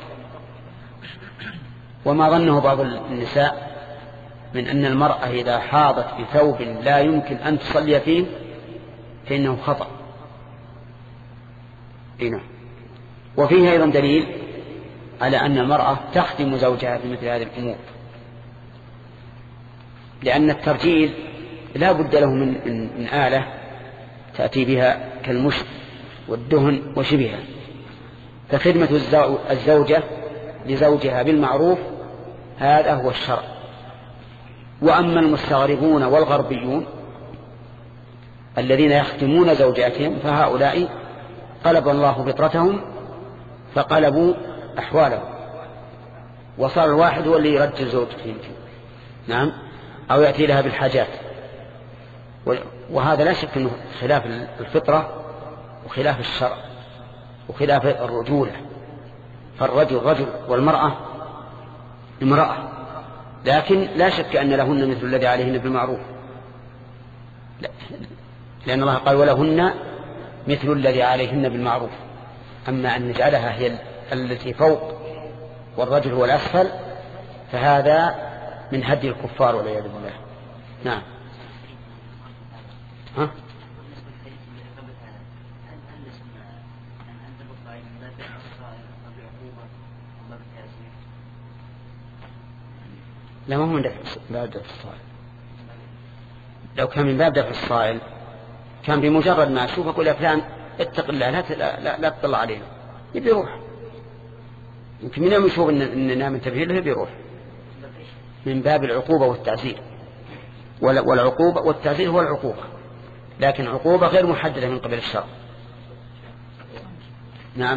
وما ظنه بعض النساء من أن المرأة إذا حاضت بثوب لا يمكن أن تصلي فيه فإنه خطأ. هنا وفيه أيضا دليل على أن المرأة تخدم زوجها في مثل هذه الأمور، لأن الترجيل لا بد له من, من, من آلة تأتي بها كالمشط والدهن وشبهها. فخدمة الزوجة لزوجها بالمعروف هذا هو الشرع. وأما المستغربون والغربيون الذين يخدمون زوجاتهم فهؤلاء قلب الله فطرتهم فقلبوا أحوالهم، وصار الواحد هو اللي يرجل زوجته يمكن نعم أو يأتي لها بالحاجات، وهذا لا شك أنه خلاف الفطرة وخلاف الشرع وخلاف الرجولة. فالرجل رجل والمرأة امرأة، لكن لا شك أن لهن مثل الذي عليهن بالمعروف، لأن الله قال ولهن مثل الذي عليهن بالمعروف. أما أن نجعلها هي التي فوق والرجل هو الأسفل فهذا من هدي الكفار والعياذ بالله. نعم. ها؟ لا ما هو من باب دفع الصائل. لو كان من باب دفع الصائل كان بمجرد ما أشوف أقول يا فلان اتق الله لا لا لا تطلع علينا يبي يروح. يمكن من يوم يشوف إننا منتبهين له بيروح. من باب العقوبة والتعزير، والعقوبة والتعزير هو العقوبة، لكن عقوبة غير محددة من قبل الشرع. نعم.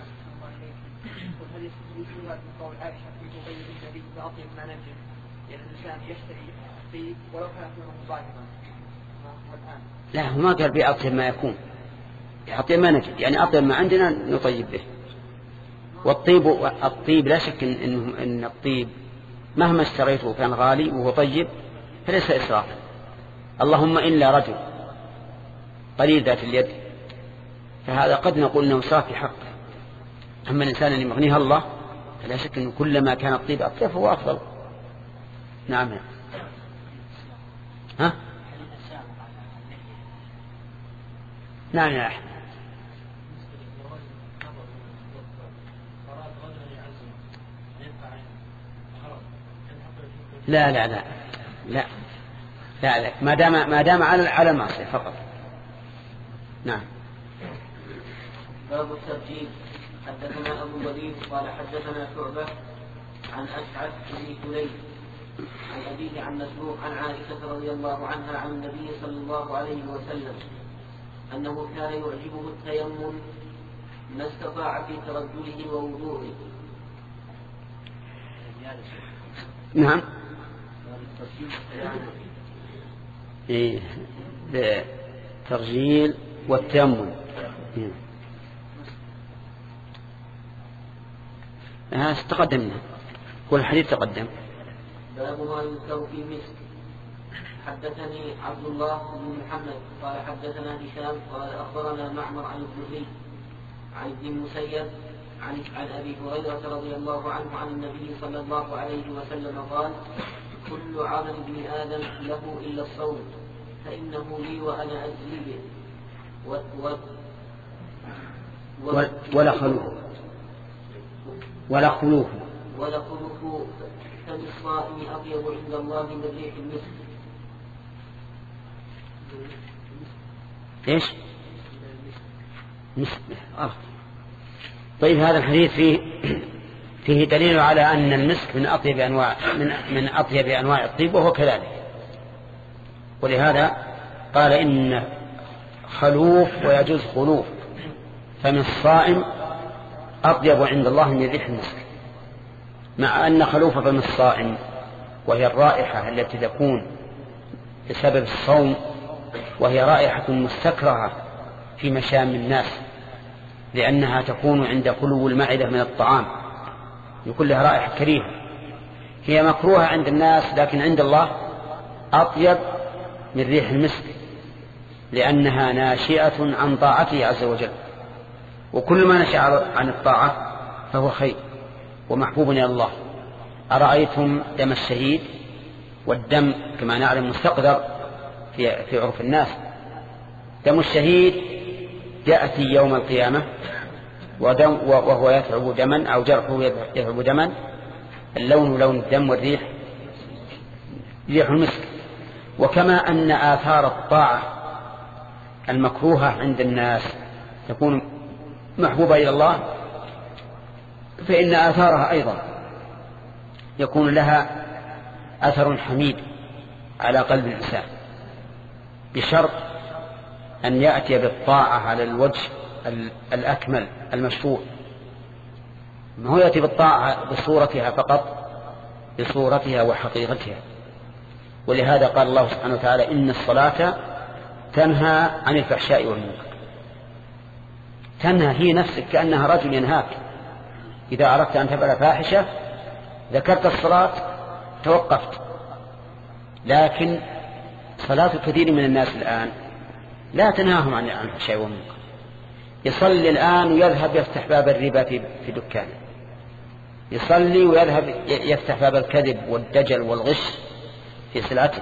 لا هو ما قال بأطيب ما يكون، أطيب ما نجد، يعني أطيب ما عندنا نطيب به. والطيب الطيب لا شك إن, إن الطيب مهما اشتريته كان غالي وهو طيب فليس إسرافا، اللهم إلا رجل قليل ذات اليد فهذا قد نقول إنه إسراف في حقه، أما الإنسان اللي مغنيها الله فلا شك أنه كلما كان الطيب أطيب فهو أفضل. نعم. ها؟ نعم يا أحمد. لا لا لا لا لا, لا. ما دام ما دام على على المعصية فقط. نعم. باب الترجيل. حدثنا أبو الوليد قال حدثنا شعبة عن أشعث بن سليم عن أبيه عن مسروق عن عائشة رضي الله عنها عن النبي صلى الله عليه وسلم أنه كان يعجبه التيمم ما استطاع في ترجله ووضوءه. نعم. إيه الترجيل والتيمم. هذا تقدمنا والحديث تقدم. باب ما يذكر في المسك. حدثني عبد الله بن محمد قال حدثنا هشام قال أخبرنا معمر عن الزهري عن ابن المسيب عن عن أبي هريرة رضي الله عنه عن النبي صلى الله عليه وسلم قال كل عمل ابن آدم له إلا الصوم فإنه لي وأنا أجزي به و و و ولا خلوف ولا خلوف ولا خلوف فم الصائم أطيب عند الله من ريح المسك. إيش؟ مسك. آه. طيب هذا الحديث فيه فيه دليل على أن المسك من أطيب أنواع من من أطيب أنواع الطيب وهو كذلك. ولهذا قال إن خلوف ويجوز خلوف فمن الصائم أطيب عند الله من ريح المسك. مع أن خلوف فم الصائم وهي الرائحة التي تكون بسبب الصوم وهي رائحة مستكرهة في مشام الناس لأنها تكون عند خلو المعدة من الطعام يكون لها رائحة كريهة هي مكروهة عند الناس لكن عند الله أطيب من ريح المسك لأنها ناشئة عن طاعته عز وجل وكل ما نشأ عن الطاعة فهو خير ومحبوب إلى الله. أرأيتم دم الشهيد والدم كما نعلم مستقدر في, في عرف الناس. دم الشهيد يأتي يوم القيامة ودم وهو يثعب دما أو جرحه يثعب دما اللون لون الدم والريح ريح المسك. وكما أن آثار الطاعة المكروهة عند الناس تكون محبوبة إلى الله فإن آثارها أيضا يكون لها أثر حميد على قلب الإنسان بشرط أن يأتي بالطاعة على الوجه الأكمل المشروع. ما هو يأتي بالطاعة بصورتها فقط بصورتها وحقيقتها. ولهذا قال الله سبحانه وتعالى إن الصلاة تنهى عن الفحشاء والمنكر. تنهى هي نفسك كأنها رجل ينهاك. إذا أردت أن تفعل فاحشة ذكرت الصلاة توقفت. لكن صلاة كثير من الناس الآن لا تنهاهم عن الفحشاء والمنكر. يصلي الآن ويذهب يفتح باب الربا في دكانه يصلي ويذهب يفتح باب الكذب والدجل والغش في سلعته.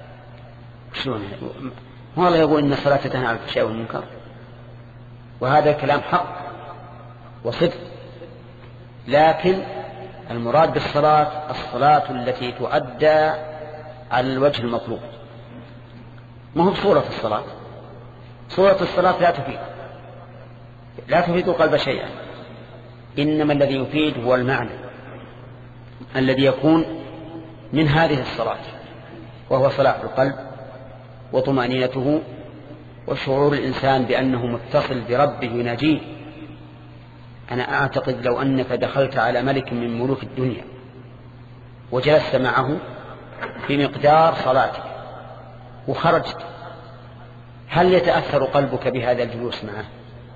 شلون هو الله يقول إن الصلاة تنهى عن الفحشاء والمنكر وهذا كلام حق وصدق. لكن المراد بالصلاة الصلاة التي تؤدى على الوجه المطلوب ما هو بصورة الصلاة. صورة الصلاة لا تفيد لا تفيد القلب شيئا. إنما الذي يفيد هو المعنى الذي يكون من هذه الصلاة وهو صلاح القلب وطمأنينته وشعور الإنسان بأنه متصل بربه يناجيه. أنا أعتقد لو أنك دخلت على ملك من ملوك الدنيا وجلست معه في مقدار صلاتك وخرجت هل يتأثر قلبك بهذا الجلوس معه؟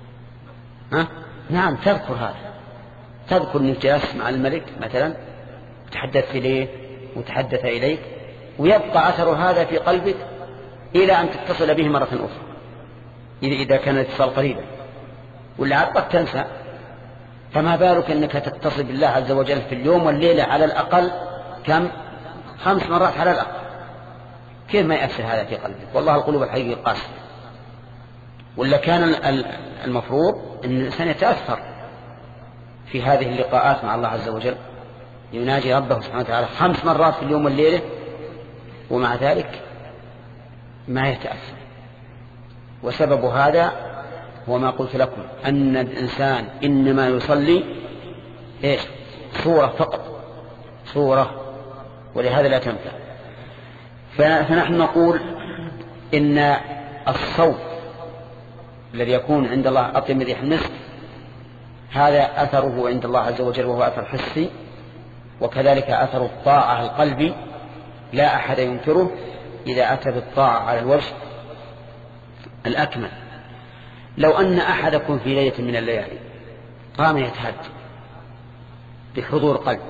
ها؟ نعم تذكر هذا تذكر أنك جلست مع الملك مثلا تحدثت إليه وتحدث إليك ويبقى أثر هذا في قلبك إلى أن تتصل به مرة أخرى إذا كان الاتصال قريبا ولا قد تنسى فما بالك أنك تتصل بالله عز وجل في اليوم والليلة على الأقل كم؟ خمس مرات على الأقل. كيف ما يأثر هذا في قلبك؟ والله القلوب الحقيقية قاسية. ولا كان المفروض أن الإنسان يتأثر في هذه اللقاءات مع الله عز وجل، يناجي ربه سبحانه وتعالى خمس مرات في اليوم والليلة، ومع ذلك ما يتأثر. وسبب هذا هو ما قلت لكم، أن الإنسان إنما يصلي إيش؟ صورة فقط، صورة، ولهذا لا تنفع. فنحن نقول إن الصوت الذي يكون عند الله أطيب من ريح المسك هذا أثره عند الله عز وجل وهو أثر حسي، وكذلك أثر الطاعة القلبي لا أحد ينكره إذا أتى بالطاعة على الوجه الأكمل. لو أن أحدكم في ليلة من الليالي قام يتهجد بحضور قلب،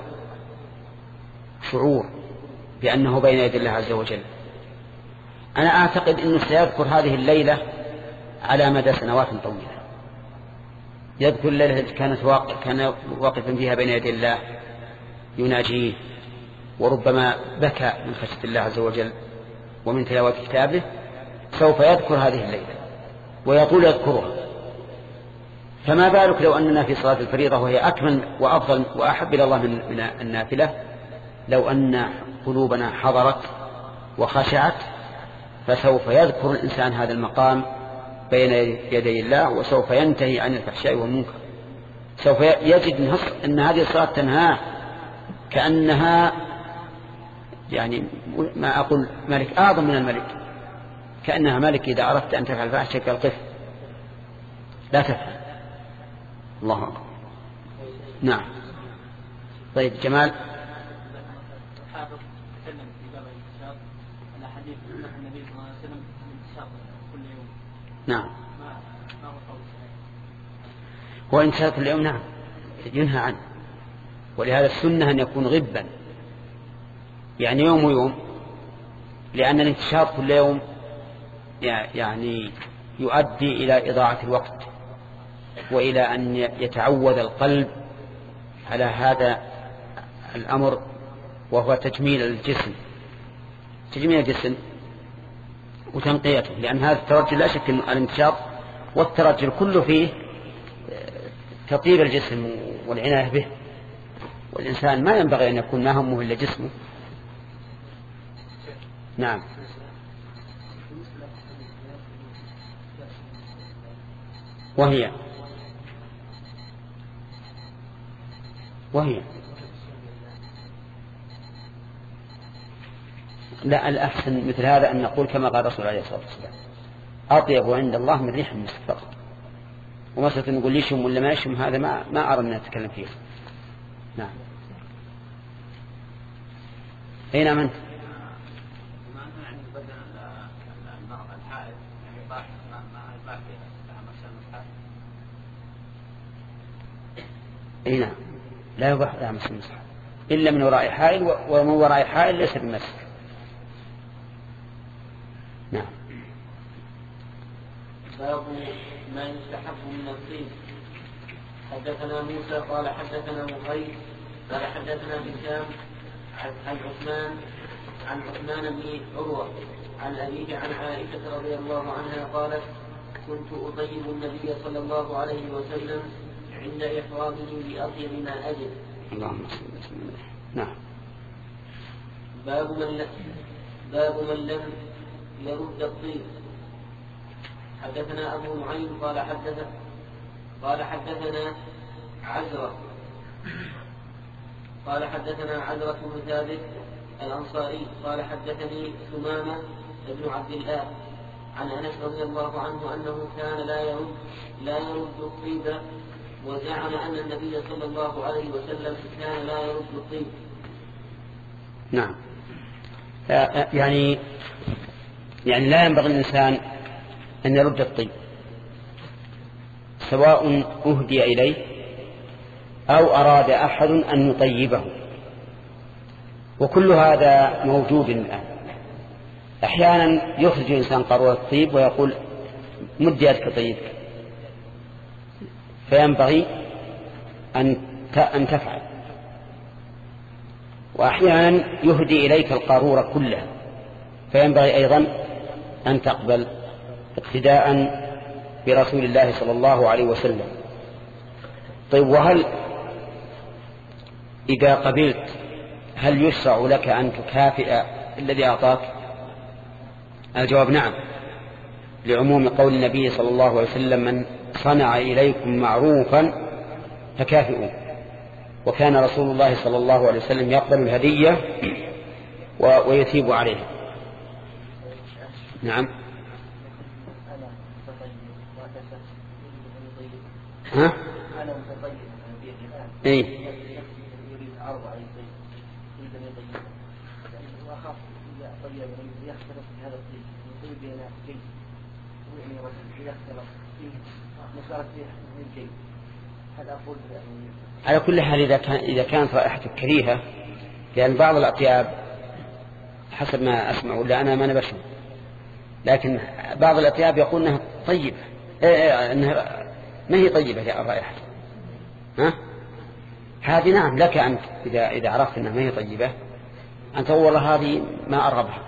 شعور بأنه بين يدي الله عز وجل، أنا أعتقد أنه سيذكر هذه الليلة على مدى سنوات طويلة. يذكر الليلة كانت واقف كان واقفا فيها بين يدي الله يناجيه، وربما بكى من خشية الله عز وجل ومن تلاوة كتابه، سوف يذكر هذه الليلة ويطول يذكرها. فما بالك لو أننا في صلاة الفريضة وهي أكمل وأفضل وأحب إلى الله من النافلة، لو أن قلوبنا حضرت وخشعت، فسوف يذكر الإنسان هذا المقام بين يدي الله، وسوف ينتهي عن الفحشاء والمنكر. سوف يجد أن هذه الصلاة تنهاه كأنها، يعني ما أقول ملك، أعظم من الملك، كأنها ملك إذا أردت أن تفعل فاحشة كالقف لا تفعل. الله أكبر. نعم. طيب جمال. نعم. هو انتهاء كل يوم، نعم ينهى عنه، ولهذا السنة أن يكون غبا، يعني يوم ويوم، لأن الانتشار كل يوم يعني يؤدي إلى إضاعة الوقت، وإلى أن يتعود القلب على هذا الأمر، وهو تجميل الجسم، تجميل الجسم وتنقيته. لأن هذا الترجل لا شك أن الانتشار والترجل كله فيه تطيب الجسم والعناية به، والإنسان ما ينبغي أن يكون ما همه إلا جسمه. نعم. وهي وهي لا، الأحسن مثل هذا أن نقول كما قال رسول عليه الصلاة والسلام: أطيب عند الله من ريح المسك فقط. ومسألة نقول يشم ولا ما يشم هذا ما ما أرى أن نتكلم فيه. نعم. أين أنت؟ أي نعم، لا يباح لها مس المصحف إلا من وراء حائل، ومن وراء حائل ليس بمسك. نعم. باب ما يستحب من الطيب. حدثنا موسى قال حدثنا مخيل قال حدثنا هشام عن عثمان عن عثمان بن عروة عن أبيه عن عائشة رضي الله عنها قالت: كنت أطيب النبي صلى الله عليه وسلم عند إحرامه بأطيب ما أجد. اللهم صل وسلم. نعم. باب من لم باب من لم يرد الطيب. حدثنا أبو نعيم قال حدثنا قال حدثنا عزرة قال حدثنا عزرة بن ثابت الأنصاري قال حدثني ثمامة بن عبد الله عن أنس رضي الله عنه أنه كان لا يرد لا يرد الطيب، وزعم أن النبي صلى الله عليه وسلم كان لا يرد الطيب. نعم. يعني يعني لا ينبغي الإنسان أن يرد الطيب، سواء أهدي إليه أو أراد أحد أن يطيبه، وكل هذا موجود الآن. أحيانا يخرج الإنسان قارورة الطيب ويقول: مد يدك طيبك، فينبغي أن أن تفعل. وأحيانا يهدي إليك القارورة كلها، فينبغي أيضا أن تقبل اقتداء برسول الله صلى الله عليه وسلم. طيب، وهل إذا قبلت هل يشرع لك أن تكافئ الذي أعطاك؟ الجواب نعم، لعموم قول النبي صلى الله عليه وسلم: من صنع إليكم معروفا فكافئوا. وكان رسول الله صلى الله عليه وسلم يقبل الهدية ويثيب عليها. نعم. ها؟ ايه على كل حال إذا كان إذا كانت رائحته كريهة، لأن بعض الأطياب حسب ما أسمع، ولا أنا ما نبشر، لكن بعض الأطياب يقول أنها طيبة، إيه أنها ما هي طيبة الرائحة. ها؟ هذه نعم لك أنت إذا إذا عرفت أنها ما هي طيبة أن تقول والله هذه ما أرغبها.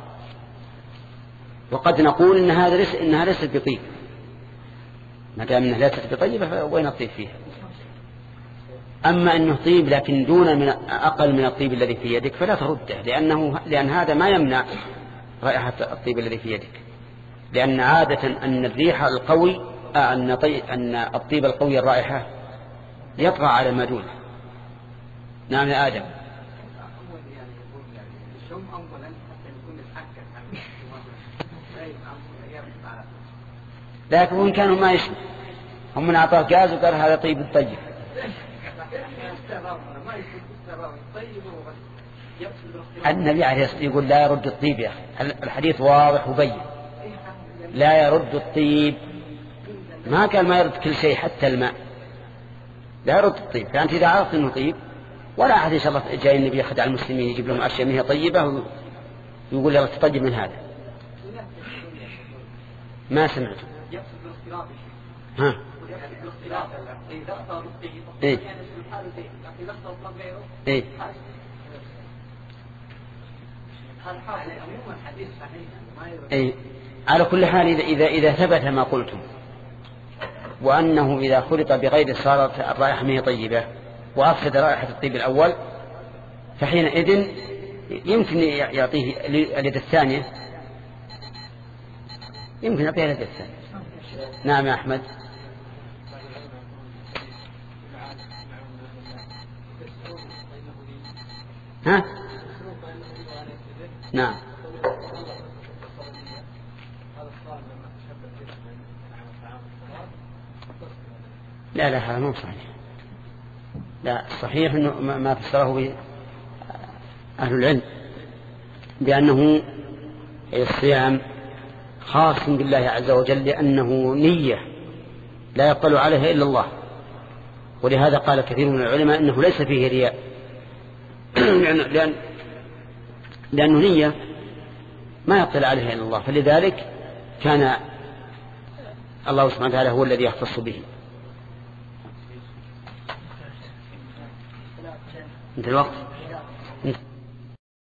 وقد نقول إن هذا ليس إنها ليست بطيب، ما دام إنها ليست بطيبة فوين الطيب فيها؟ أما أنه طيب لكن دون من أقل من الطيب الذي في يدك فلا ترده، لأنه لأن هذا ما يمنع رائحة الطيب الذي في يدك، لأن عادة أن الريح القوي أن أن الطيب القوي الرائحة يطغى على ما دونه. نعم يا آدم. لكن وإن كانوا ما يشمع، هم من أعطاه غاز وقال هذا طيب الطيب. النبي عليه الصلاة والسلام يقول لا يرد الطيب يا أخي، الحديث واضح وبين، لا يرد الطيب، ما كان ما يرد كل شيء حتى الماء، لا يرد الطيب. فأنت إذا عرفت أنه طيب، ولا أحد إن شاء الله جاي النبي يخدع المسلمين يجيب لهم أشياء منها طيبة ويقول يلا تطيب من هذا. ما سمعت. ها؟ إيه؟ إيه؟ إيه؟ على كل حال إذا إذا إذا ثبت ما قلتم، وأنه إذا خلط بغير صارت الرائحة ما هي طيبة وأفسد رائحة الطيب الأول، فحينئذ يمكن يعطيه اليد الثانية، يمكن يعطيه اليد الثانية. نعم يا أحمد. ها؟ نعم. لا لا هذا مو صحيح. لا صحيح انه ما فسره به اهل العلم بانه الصيام خاص بالله عز وجل، لانه نية لا يطلع عليها الا الله، ولهذا قال كثير من العلماء انه ليس فيه رياء لأن لأنه نية ما يطلع عليها إلا الله، فلذلك كان الله سبحانه وتعالى هو الذي يختص به. انت الوقت